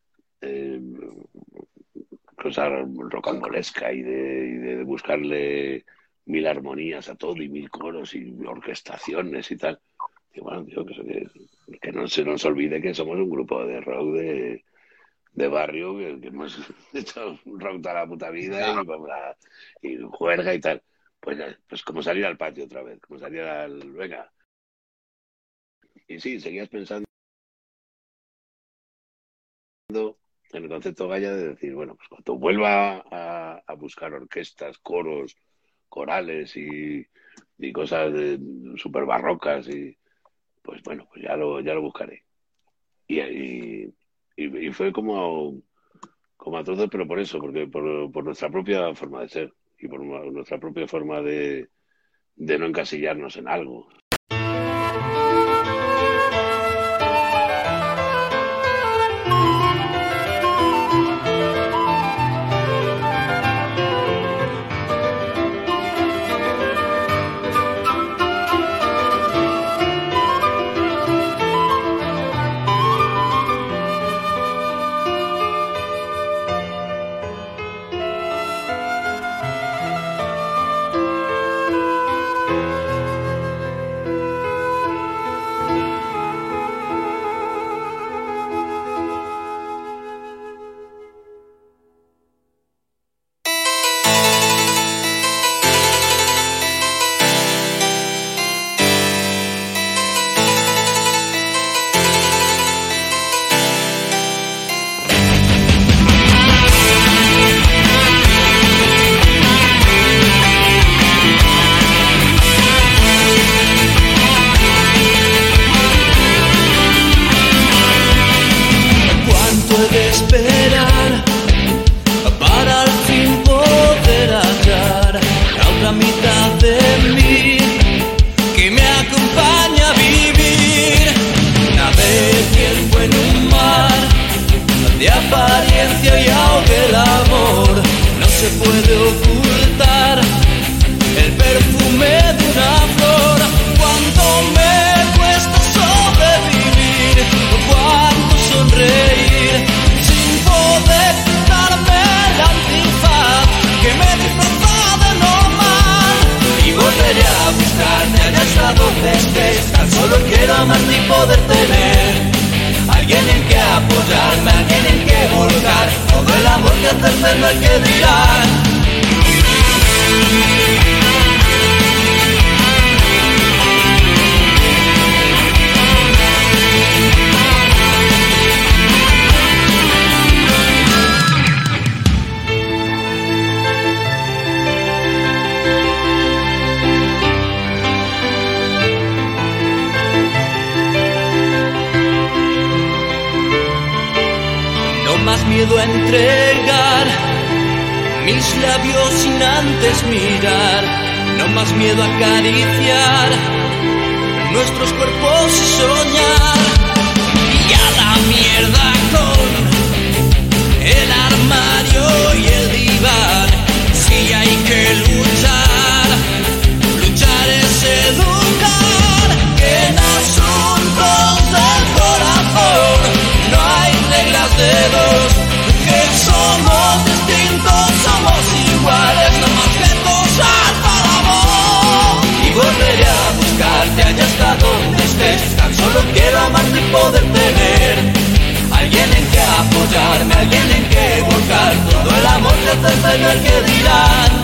Speaker 5: cosa rocambolesca y de buscarle 1000 armonías a todo y 1000 coros y orquestaciones y tal. Y bueno, tío, que no se nos olvide que somos un grupo de rock de barrio que hemos hecho rock toda la puta vida y juerga y tal. Pues como salir al patio otra vez, como salir venga. Y sí, seguías pensando en el concepto Gaia de decir, bueno, pues cuando vuelva a buscar orquestas, coros, corales y cosas súper barrocas y pues bueno, pues ya lo buscaré. Y fue como a trozos, pero por eso, porque por nuestra propia forma de ser y por nuestra propia forma de no encasillarnos en algo.
Speaker 2: Miedo a entregar mis labios sin antes mirar, no más miedo a acariciar nuestros cuerpos y soñar. Y a la mierda con el armario y el diván. Si hay que luchar, luchar es educar. Que en asuntos del corazón no hay reglas de dos. Que somos distintos, somos iguales, somos objetos al amor. Y volveré a buscarte allá hasta donde estés. Tan solo quiero amarte y poder tener alguien en que apoyarme, alguien en que volcar todo el amor que te tengo, el que dirán.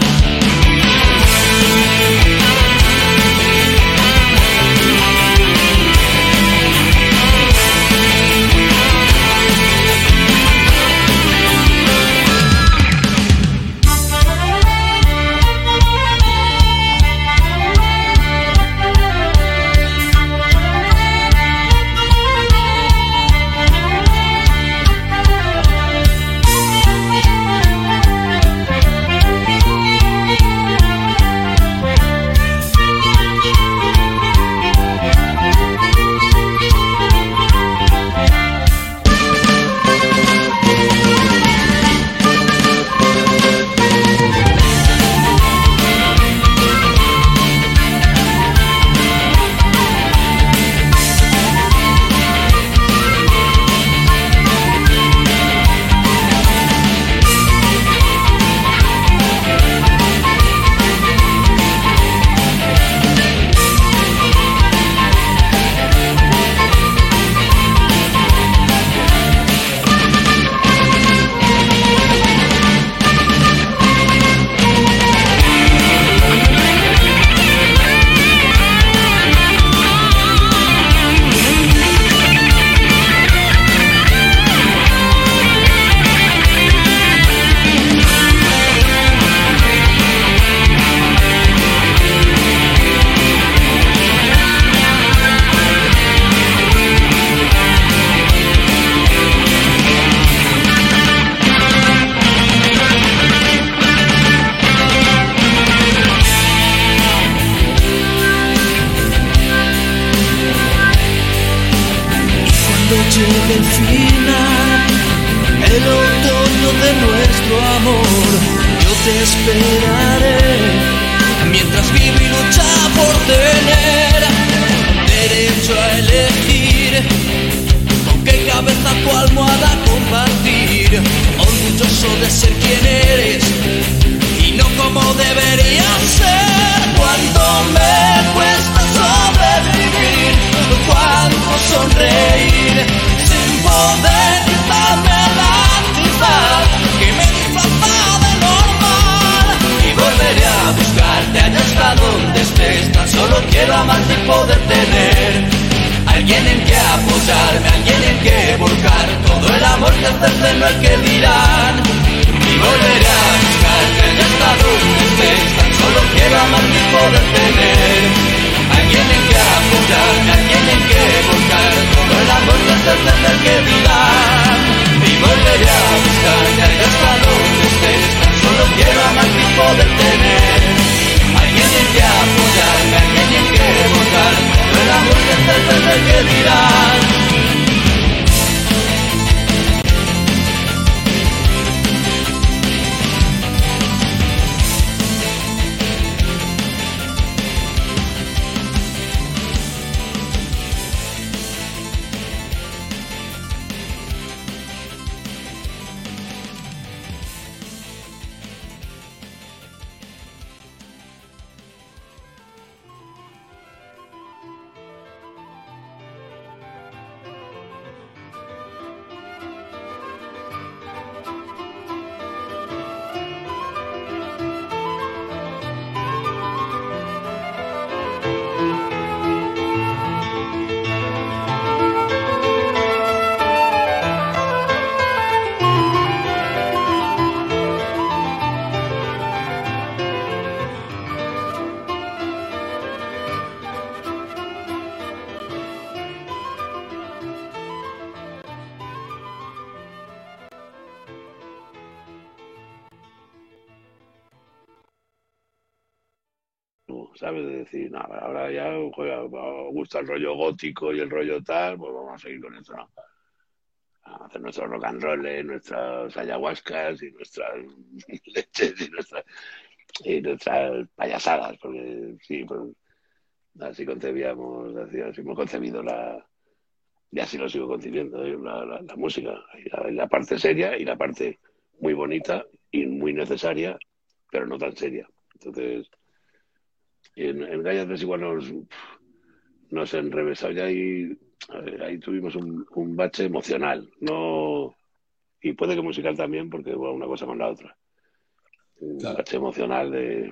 Speaker 2: Llega el final, el otoño de nuestro amor. Yo te esperaré mientras vivo y lucha por tener derecho a elegir con qué cabeza tu almohada compartir. Orgulloso de ser quien eres y no como debería ser. Cuánto me cuesta sobrevivir, cuánto sonreír sin poder quitarme la antifaz que me disfraza de normal. Y volveré a buscarte allá hasta donde estés. Tan solo quiero amarte y poder tener alguien en que apoyarme, alguien en que volcar todo el amor que te tengo, el que dirán. Y volveré a buscarte allá hasta donde estés. Tan solo quiero amarte y poder tener alguien en que apoyarme, alguien en que volcar todo el amor que te tengo, el que dirán. Y volveré a buscarte allá hasta donde estés. Tan solo quiero amarte y poder tener alguien en que apoyarme, alguien en que volcar todo el amor que te tengo, el que dirán.
Speaker 5: ¿sabes? De decir, no, ahora ya joder, me gusta el rollo gótico y el rollo tal, pues vamos a seguir con eso, ¿no? Vamos a hacer nuestros rock and roll, nuestras ayahuascas y nuestras leches y nuestras payasadas, porque sí, pues así concebíamos, así hemos concebido y así lo sigo concibiendo, la música, la parte seria y la parte muy bonita y muy necesaria, pero no tan seria. Entonces, en Gaia 3 igual nos enrevesado ya ahí tuvimos un bache emocional, no, y puede que musical también, porque va una cosa con la otra. Un
Speaker 4: Claro.
Speaker 5: bache emocional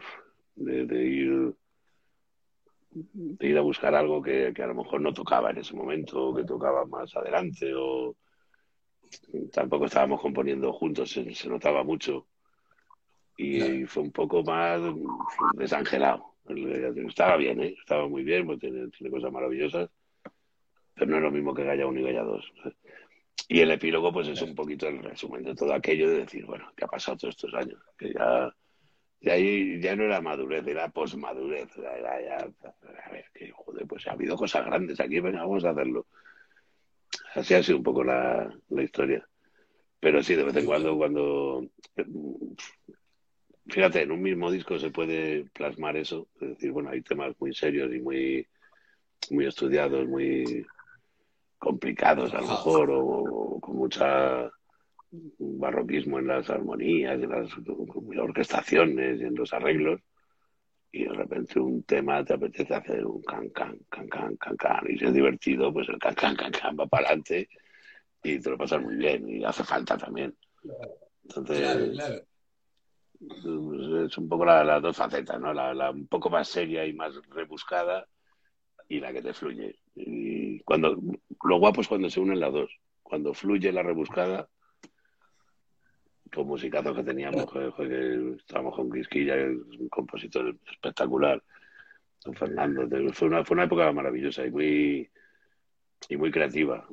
Speaker 5: de ir a buscar algo que a lo mejor no tocaba en ese momento, o que tocaba más adelante, o tampoco estábamos componiendo juntos, se notaba mucho.
Speaker 4: Claro.
Speaker 5: Y fue un poco más desangelado. Estaba bien, ¿eh? Estaba muy bien, pues tiene cosas maravillosas, pero no es lo mismo que Gaia 1 y Gaia 2. Y el epílogo, pues es un poquito el resumen de todo aquello, de decir, bueno, ¿qué ha pasado todos estos años? Que de ahí ya no era madurez, era posmadurez. A ver, que joder, pues ha habido cosas grandes aquí, venga, vamos a hacerlo. Así ha sido un poco la historia. Pero sí, de vez
Speaker 4: Qué
Speaker 5: en
Speaker 4: bueno.
Speaker 5: cuando, fíjate, en un mismo disco se puede plasmar eso. Es decir, bueno, hay temas muy serios y muy estudiados, muy complicados a lo
Speaker 4: Trabajados.
Speaker 5: mejor, o con mucha barroquismo en las armonías, en las orquestaciones y en los arreglos. Y de repente un tema te apetece hacer un can, can, can, can, can, can, y si es divertido, pues el can, can, can, can va para adelante y te lo pasas muy bien y hace falta también.
Speaker 4: Claro,
Speaker 5: Entonces,
Speaker 4: claro.
Speaker 5: es un poco las dos facetas, ¿no? La un poco más seria y más rebuscada y la que te fluye. Y lo guapo es cuando se unen las dos. Cuando fluye la rebuscada, con musicazos que teníamos, que estábamos con Quisquilla, que es un compositor espectacular, con Fernando. Fue una época maravillosa y muy creativa.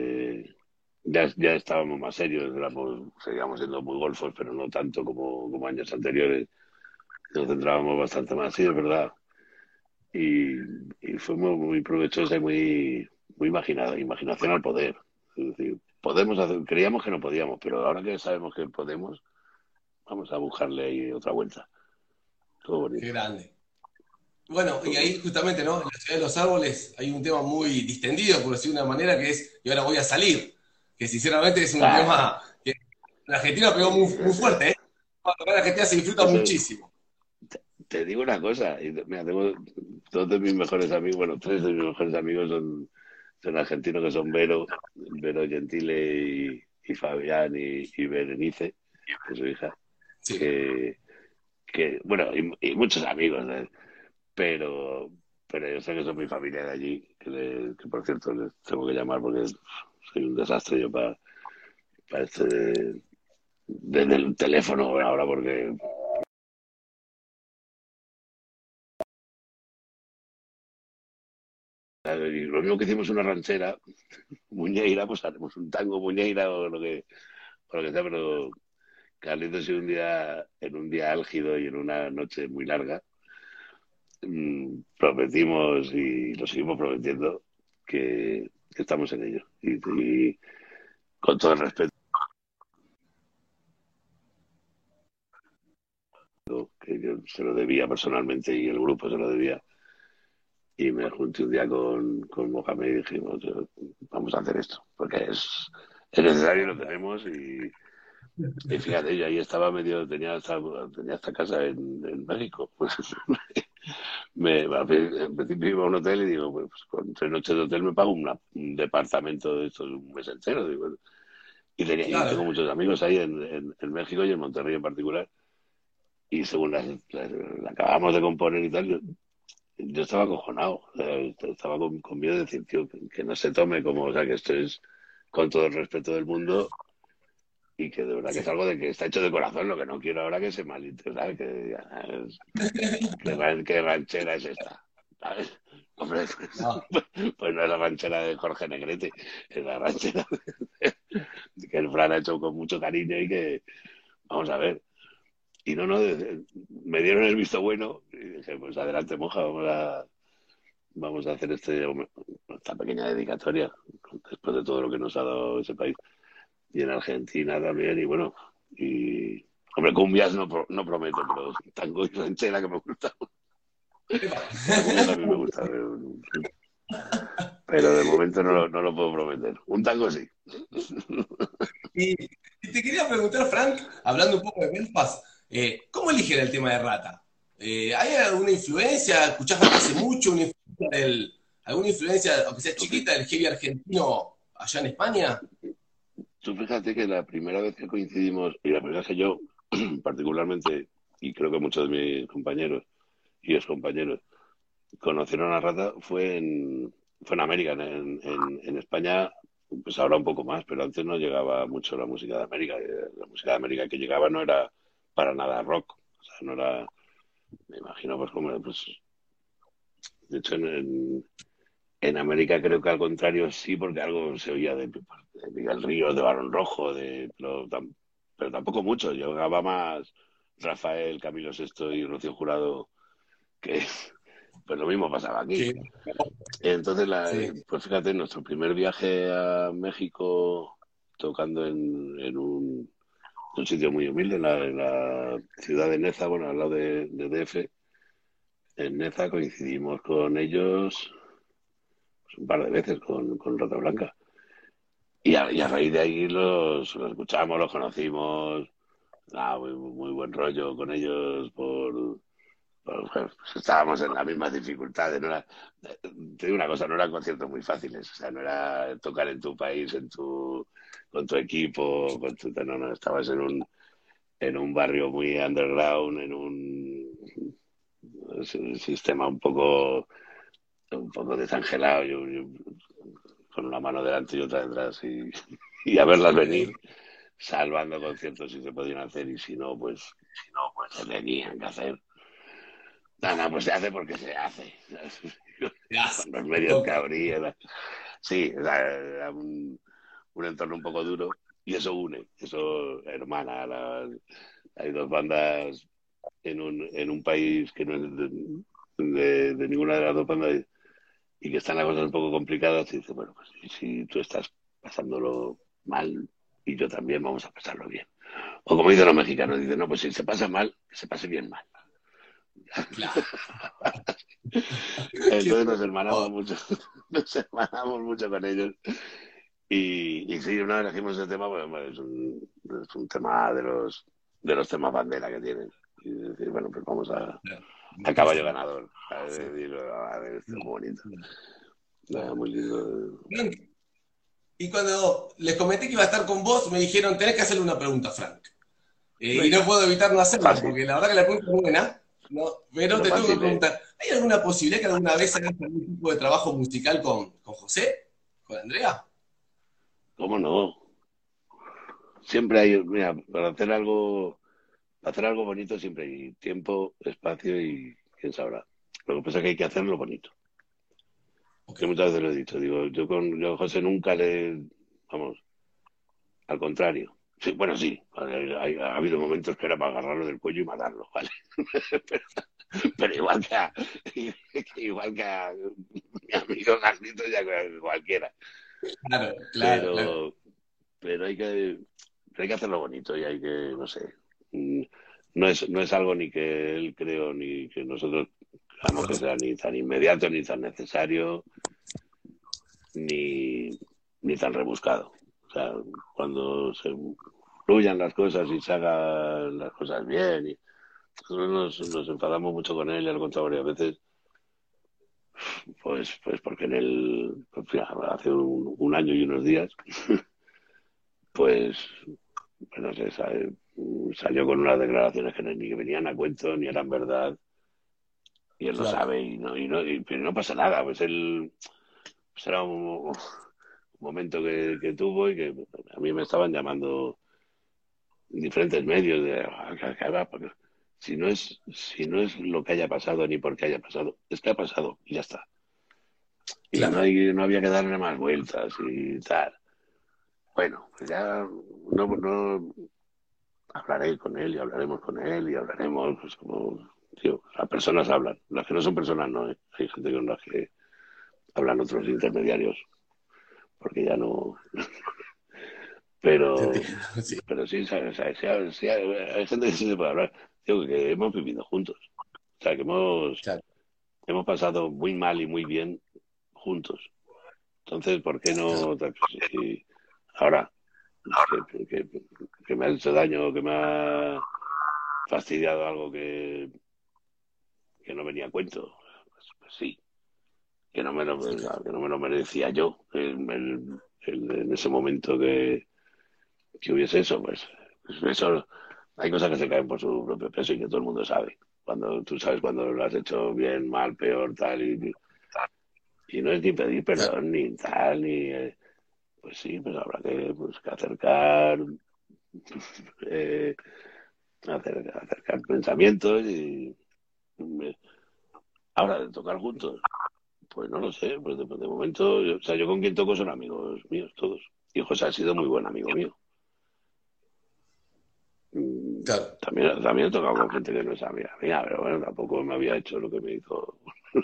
Speaker 5: Ya estábamos más serios, seguíamos siendo muy golfos, pero no tanto como años anteriores. Nos centrábamos bastante más, sí, es verdad. Y fue muy provechosa y muy imaginación al poder. Es decir, creíamos que no podíamos, pero ahora que sabemos que podemos, vamos a buscarle ahí otra vuelta. Todo
Speaker 4: Qué
Speaker 5: bonito.
Speaker 4: grande. Bueno, y
Speaker 5: Todo
Speaker 4: ahí
Speaker 5: bonito.
Speaker 4: justamente, ¿no? En la ciudad de los árboles hay un tema muy distendido, por decirlo de una manera, que es Y ahora voy a salir. Que sinceramente es un
Speaker 5: Ah,
Speaker 4: tema que en Argentina pegó muy fuerte, ¿eh? Cuando en Argentina se disfruta
Speaker 5: eso,
Speaker 4: muchísimo.
Speaker 5: te digo una cosa, mira, tengo dos de mis mejores amigos, bueno, tres de mis mejores amigos son argentinos, que son Vero Gentile y Fabián y Berenice, que es su hija,
Speaker 4: Sí.
Speaker 5: que, bueno, y muchos amigos, ¿eh? pero, pero yo sé que son mi familia de allí, que por cierto les tengo que llamar porque soy un desastre yo para esto desde el teléfono ahora, porque y lo mismo que hicimos una ranchera, Muñeira, pues haremos un tango Muñeira o lo que sea, pero Carlitos en un día álgido y en una noche muy larga, prometimos y lo seguimos prometiendo que estamos en ello. Y con todo el respeto que yo se lo debía personalmente y el grupo se lo debía. Y me junté un día con Mohamed y dijimos, vamos a hacer esto, porque es necesario, lo tenemos y fíjate, yo ahí estaba tenía esta casa en México. Pues en principio iba a un hotel y digo, pues con 3 noches de hotel me pago un departamento de estos un mes entero. Digo, y tengo
Speaker 4: Claro.
Speaker 5: muchos amigos ahí en México y en Monterrey en particular. Y según la acabamos de componer y tal, yo estaba acojonado. O sea, estaba con miedo de decir, tío, que no se tome como, o sea, que esto es con todo el respeto del mundo y que de verdad que es
Speaker 4: Sí.
Speaker 5: algo de que está hecho de corazón. Lo que no quiero ahora que se malinterprete, ¿sabes? ¿Qué ranchera es esta? ¿Sabes? Hombre,
Speaker 4: No,
Speaker 5: pues no es la ranchera de Jorge Negrete, es la ranchera que el Fran ha hecho con mucho cariño y que, vamos a ver. Y no, me dieron el visto bueno y dije, pues adelante, moja, vamos a hacer esta pequeña dedicatoria después de todo lo que nos ha dado ese país. Y en Argentina también, y bueno, y hombre, cumbias no prometo, pero tango y ranchera que me gusta. La cumbia también me gusta, pero de momento no lo puedo prometer. Un tango sí.
Speaker 4: Y te quería preguntar, Frank, hablando un poco de Belfast, ¿cómo eligen el tema de Rata? ¿Hay alguna influencia? ¿Escuchás Rata hace mucho? ¿Alguna influencia, aunque sea chiquita, del heavy argentino allá en España?
Speaker 5: Tú fíjate que la primera vez que coincidimos, y la primera vez que yo, particularmente, y creo que muchos de mis compañeros y excompañeros, conocieron a Rata fue en América. En España, pues ahora un poco más, pero antes no llegaba mucho la música de América. La música de América que llegaba no era para nada rock. O sea, no era, me imagino, pues como, pues, de hecho, en América creo que al contrario sí, porque algo se oía de Miguel Ríos, de Barón Rojo, pero tampoco mucho. Llegaba más Rafael, Camilo Sesto y Rocío Jurado, que pues lo mismo pasaba aquí.
Speaker 4: Sí.
Speaker 5: Entonces,
Speaker 4: Sí.
Speaker 5: pues fíjate, nuestro primer viaje a México tocando en un sitio muy humilde, en la ciudad de Neza, bueno, al lado de DF, en Neza coincidimos con ellos pues, un par de veces con Rata Blanca. Y a raíz de ahí los escuchamos, los conocimos, muy buen rollo con ellos pues, estábamos en las mismas dificultades. Te digo una cosa, no eran conciertos muy fáciles. O sea, no era tocar en tu país, con tu equipo, no, estabas en un barrio muy underground, en un sistema un poco desangelado, con una mano delante y otra detrás, y a verlas venir, salvando conciertos si se podían hacer, y si no, pues se tenían que hacer. No, pues se hace porque se hace. Con los medios que habría. Sí, era un entorno un poco duro y eso une, eso hermana. Hay dos bandas en un país que no es de ninguna de las dos bandas y que están las cosas un poco complicadas y dice, bueno, pues si tú estás pasándolo mal y yo también, vamos a pasarlo bien. O como dicen los mexicanos, dicen, no, pues si se pasa mal, que se pase bien mal.
Speaker 4: Claro.
Speaker 5: Entonces nos hermanamos mucho con ellos. Y sí, una vez elegimos ese tema, pues, bueno, es un tema de los temas bandera que tienen. Y decir, bueno, pues vamos a caballo ganador. A ver, esto es muy bonito. Muy lindo.
Speaker 4: Y cuando les comenté que iba a estar con vos, me dijeron, tenés que hacerle una pregunta, Frank. Y no puedo evitar no hacerla,
Speaker 5: Fácil.
Speaker 4: porque la verdad que la pregunta es buena, ¿no? Pero te tengo que
Speaker 5: Fácil,
Speaker 4: preguntar, ¿hay alguna posibilidad que alguna vez hagas algún tipo de trabajo musical con José? ¿Con Andrea?
Speaker 5: ¿Cómo no? Siempre hay, mira, para hacer algo bonito siempre hay tiempo, espacio y quién sabrá. Lo que pasa es que hay que hacerlo bonito.
Speaker 4: Ok.
Speaker 5: Yo muchas veces lo he dicho, digo, yo a José nunca vamos, al contrario. Sí, bueno, sí, ha habido momentos que era para agarrarlo del cuello y matarlo, ¿vale? pero igual que a mi amigo Carlitos y a cualquiera.
Speaker 4: Claro.
Speaker 5: Pero hay que hacerlo bonito y hay que, no sé, no es algo ni que él creo ni que nosotros creamos que sea ni tan inmediato, ni tan necesario, ni tan rebuscado. O sea, cuando se fluyan las cosas y se hagan las cosas bien, y nosotros nos enfadamos mucho con él y al contrario, a veces, pues porque pues, hace un año y unos días, pues no sé, salió con unas declaraciones que ni venían a cuento, ni eran verdad, y él lo sabe, pero no pasa nada, pues él pues era un momento que tuvo y que a mí me estaban llamando diferentes medios porque si no es lo que haya pasado ni por qué haya pasado, es que ha pasado y ya está. Y
Speaker 4: Claro.
Speaker 5: no había que darle más vueltas y tal. Bueno, pues ya no hablaré con él y hablaremos con él y hablaremos pues como tío, las personas hablan. Las que no son personas no, ¿eh? Hay gente con las que hablan otros intermediarios, porque ya no... Pero,
Speaker 4: Sí.
Speaker 5: pero sí, ¿sabes? Sí, hay gente que sí se puede hablar. Digo que hemos vivido juntos. O sea, que
Speaker 4: Claro.
Speaker 5: hemos pasado muy mal y muy bien juntos. Entonces, ¿por qué
Speaker 4: Claro.
Speaker 5: no? Si ahora, que me ha hecho daño, que me ha fastidiado algo que no venía a cuento, pues sí, que no me lo merecía yo en ese momento que hubiese eso, pues eso, hay cosas que se caen por su propio peso y que todo el mundo sabe. Cuando tú sabes cuando lo has hecho bien, mal, peor, tal, y no es ni pedir
Speaker 4: Claro.
Speaker 5: perdón, ni tal, pues sí, pues habrá que acercar, eh, acercar pensamientos y ahora de tocar juntos, pues no lo sé, pues de momento, o sea, yo con quien toco son amigos míos todos. Y José ha sido muy buen amigo mío.
Speaker 4: Claro.
Speaker 5: También he tocado con gente que no es amiga mía, pero bueno, tampoco me había hecho lo que me hizo.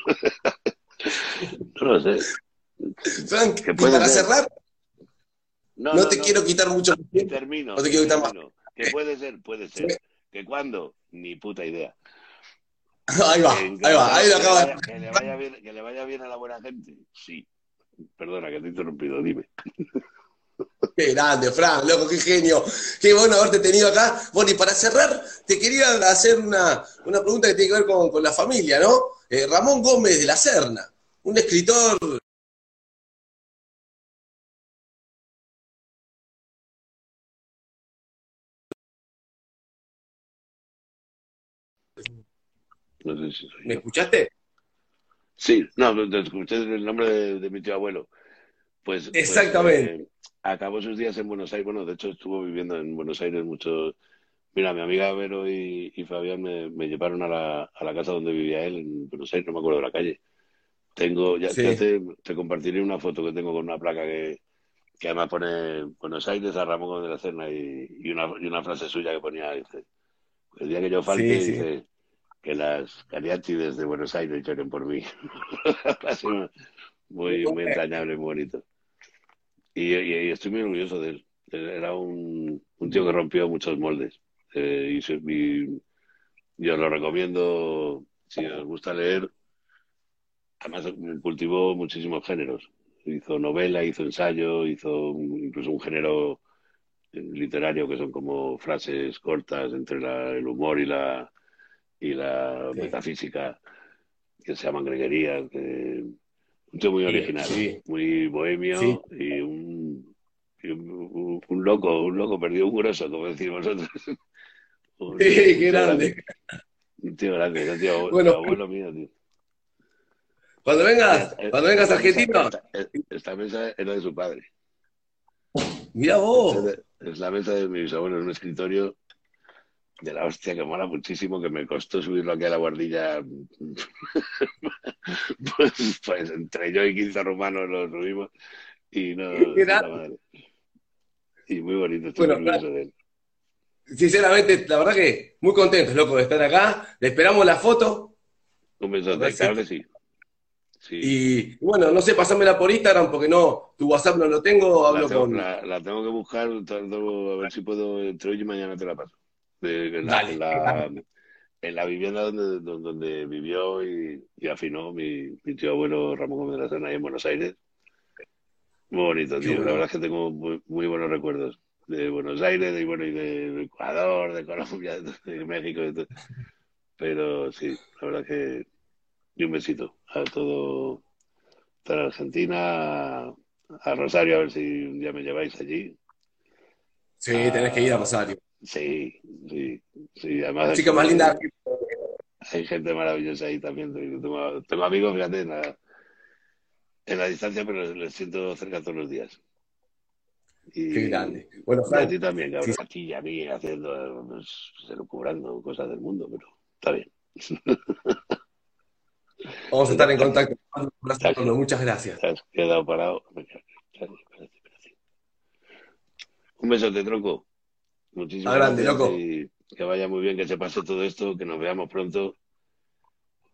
Speaker 5: No lo sé.
Speaker 4: Frank,
Speaker 5: ¿Qué
Speaker 4: y
Speaker 5: puede
Speaker 4: para
Speaker 5: ser?
Speaker 4: cerrar, no te
Speaker 5: No.
Speaker 4: quiero quitar mucho tiempo,
Speaker 5: Termino,
Speaker 4: no te quiero quitar más.
Speaker 5: ¿Qué puede ser? Puede ser. ¿Que cuándo? Ni puta idea.
Speaker 4: Ahí va, ahí
Speaker 5: Encantado,
Speaker 4: lo acaba de...
Speaker 5: que le vaya bien a la buena gente. Sí. Perdona que te he interrumpido, dime.
Speaker 4: Qué grande, Frank, loco, qué genio. Qué bueno haberte tenido acá. Bueno, y para cerrar, te quería hacer una pregunta que tiene que ver con la familia, ¿no? Ramón Gómez de la Serna, un escritor.
Speaker 5: No sé si soy
Speaker 4: ¿Me
Speaker 5: yo.
Speaker 4: escuchaste?
Speaker 5: Sí, no, te escuché el nombre de mi tío abuelo. Pues
Speaker 4: Exactamente.
Speaker 5: acabó sus días en Buenos Aires. Bueno, de hecho estuvo viviendo en Buenos Aires mucho. Mira, mi amiga Vero y Fabián me llevaron a la casa donde vivía él en Buenos Aires, no me acuerdo de la calle. Ya
Speaker 4: Sí.
Speaker 5: te compartiré una foto que tengo con una placa que además pone Buenos Aires a Ramón Gómez de la Serna y una frase suya que ponía, dice, el día que yo falte,
Speaker 4: Sí, sí.
Speaker 5: dice, que las cariátides de Buenos Aires lloren por mí. Una frase muy entrañable, muy bonito. Y estoy muy orgulloso de él. Era un tío que rompió muchos moldes. Y os lo recomiendo si os gusta leer. Además, cultivó muchísimos géneros. Hizo novela, hizo ensayo, incluso un género literario que son como frases cortas entre el humor y la
Speaker 4: Sí,
Speaker 5: metafísica, que se llaman greguerías. Un tío muy original,
Speaker 4: sí,
Speaker 5: muy
Speaker 4: sí.
Speaker 5: bohemio y un loco perdió un grosso, como decimos nosotros. Un,
Speaker 4: Qué
Speaker 5: un tío
Speaker 4: grande.
Speaker 5: grande, un tío grande, era tío
Speaker 4: Bueno,
Speaker 5: abuelo mío, tío.
Speaker 4: cuando
Speaker 5: Mira,
Speaker 4: vengas, cuando vengas a Argentina,
Speaker 5: esta mesa era de su padre.
Speaker 4: mirá vos.
Speaker 5: Es la mesa de mi bisabuelo, en un escritorio de la hostia que mola muchísimo, que me costó subirlo aquí a la guardilla. Pues entre yo y 15 rumanos lo subimos y no,
Speaker 4: Qué
Speaker 5: de puta
Speaker 4: grande.
Speaker 5: madre. Y muy bonito, estoy muy
Speaker 4: Bueno,
Speaker 5: orgulloso de él.
Speaker 4: sinceramente, la verdad que muy contentos, loco, de estar acá. Le esperamos la foto.
Speaker 5: Un
Speaker 4: A ver
Speaker 5: besote, que
Speaker 4: si...
Speaker 5: hable, sí. Sí,
Speaker 4: Y bueno, no sé, pasámela por Instagram porque no, tu WhatsApp no lo tengo, hablo con...
Speaker 5: la tengo que buscar, a ver si puedo, entre hoy y mañana te la paso. En la, en
Speaker 4: Dale.
Speaker 5: la, en la vivienda donde vivió y afinó mi tío abuelo Ramón Gómez de la Serna ahí en Buenos Aires. Muy bonito,
Speaker 4: Qué
Speaker 5: tío. La
Speaker 4: bueno.
Speaker 5: verdad es que tengo muy buenos recuerdos de Buenos Aires, y de Ecuador, de Colombia, de México, de todo. Pero sí, la verdad que... Y un besito a toda Argentina, a Rosario, a ver si un día me lleváis allí.
Speaker 4: Sí, tenés que ir a
Speaker 5: Ah,
Speaker 4: Rosario.
Speaker 5: sí, sí, sí. Además
Speaker 4: La chica más linda.
Speaker 5: hay gente maravillosa ahí también. Tengo amigos, fíjate, en la distancia, pero les siento cerca todos los días.
Speaker 4: Qué
Speaker 5: Y,
Speaker 4: grande. Bueno,
Speaker 5: y a
Speaker 4: Frank,
Speaker 5: ti también,
Speaker 4: sí,
Speaker 5: cabrón. A ti y a mí haciendo, pues, elucubrando cosas del mundo, pero está bien.
Speaker 4: vamos a
Speaker 5: Te,
Speaker 4: estar en
Speaker 5: te-
Speaker 4: contacto.
Speaker 5: te has,
Speaker 4: Muchas gracias.
Speaker 5: te has quedado parado. Espérate. Un besote, tronco.
Speaker 4: A
Speaker 5: Muchísimas
Speaker 4: grande,
Speaker 5: gracias
Speaker 4: loco.
Speaker 5: y que vaya muy bien, que se pase todo esto, que nos veamos pronto.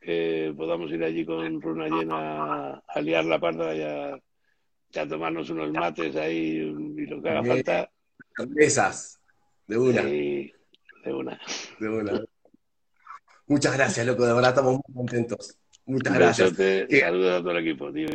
Speaker 5: podamos ir allí con Runa llena a liar la parda y a tomarnos unos mates ahí y lo que haga falta.
Speaker 4: Cervezas, de una.
Speaker 5: Sí, de una.
Speaker 4: De una. Muchas gracias, loco, de verdad estamos muy contentos. Muchas
Speaker 5: Un
Speaker 4: gracias.
Speaker 5: besote, saludos a todo el equipo, tío.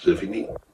Speaker 5: C'est fini.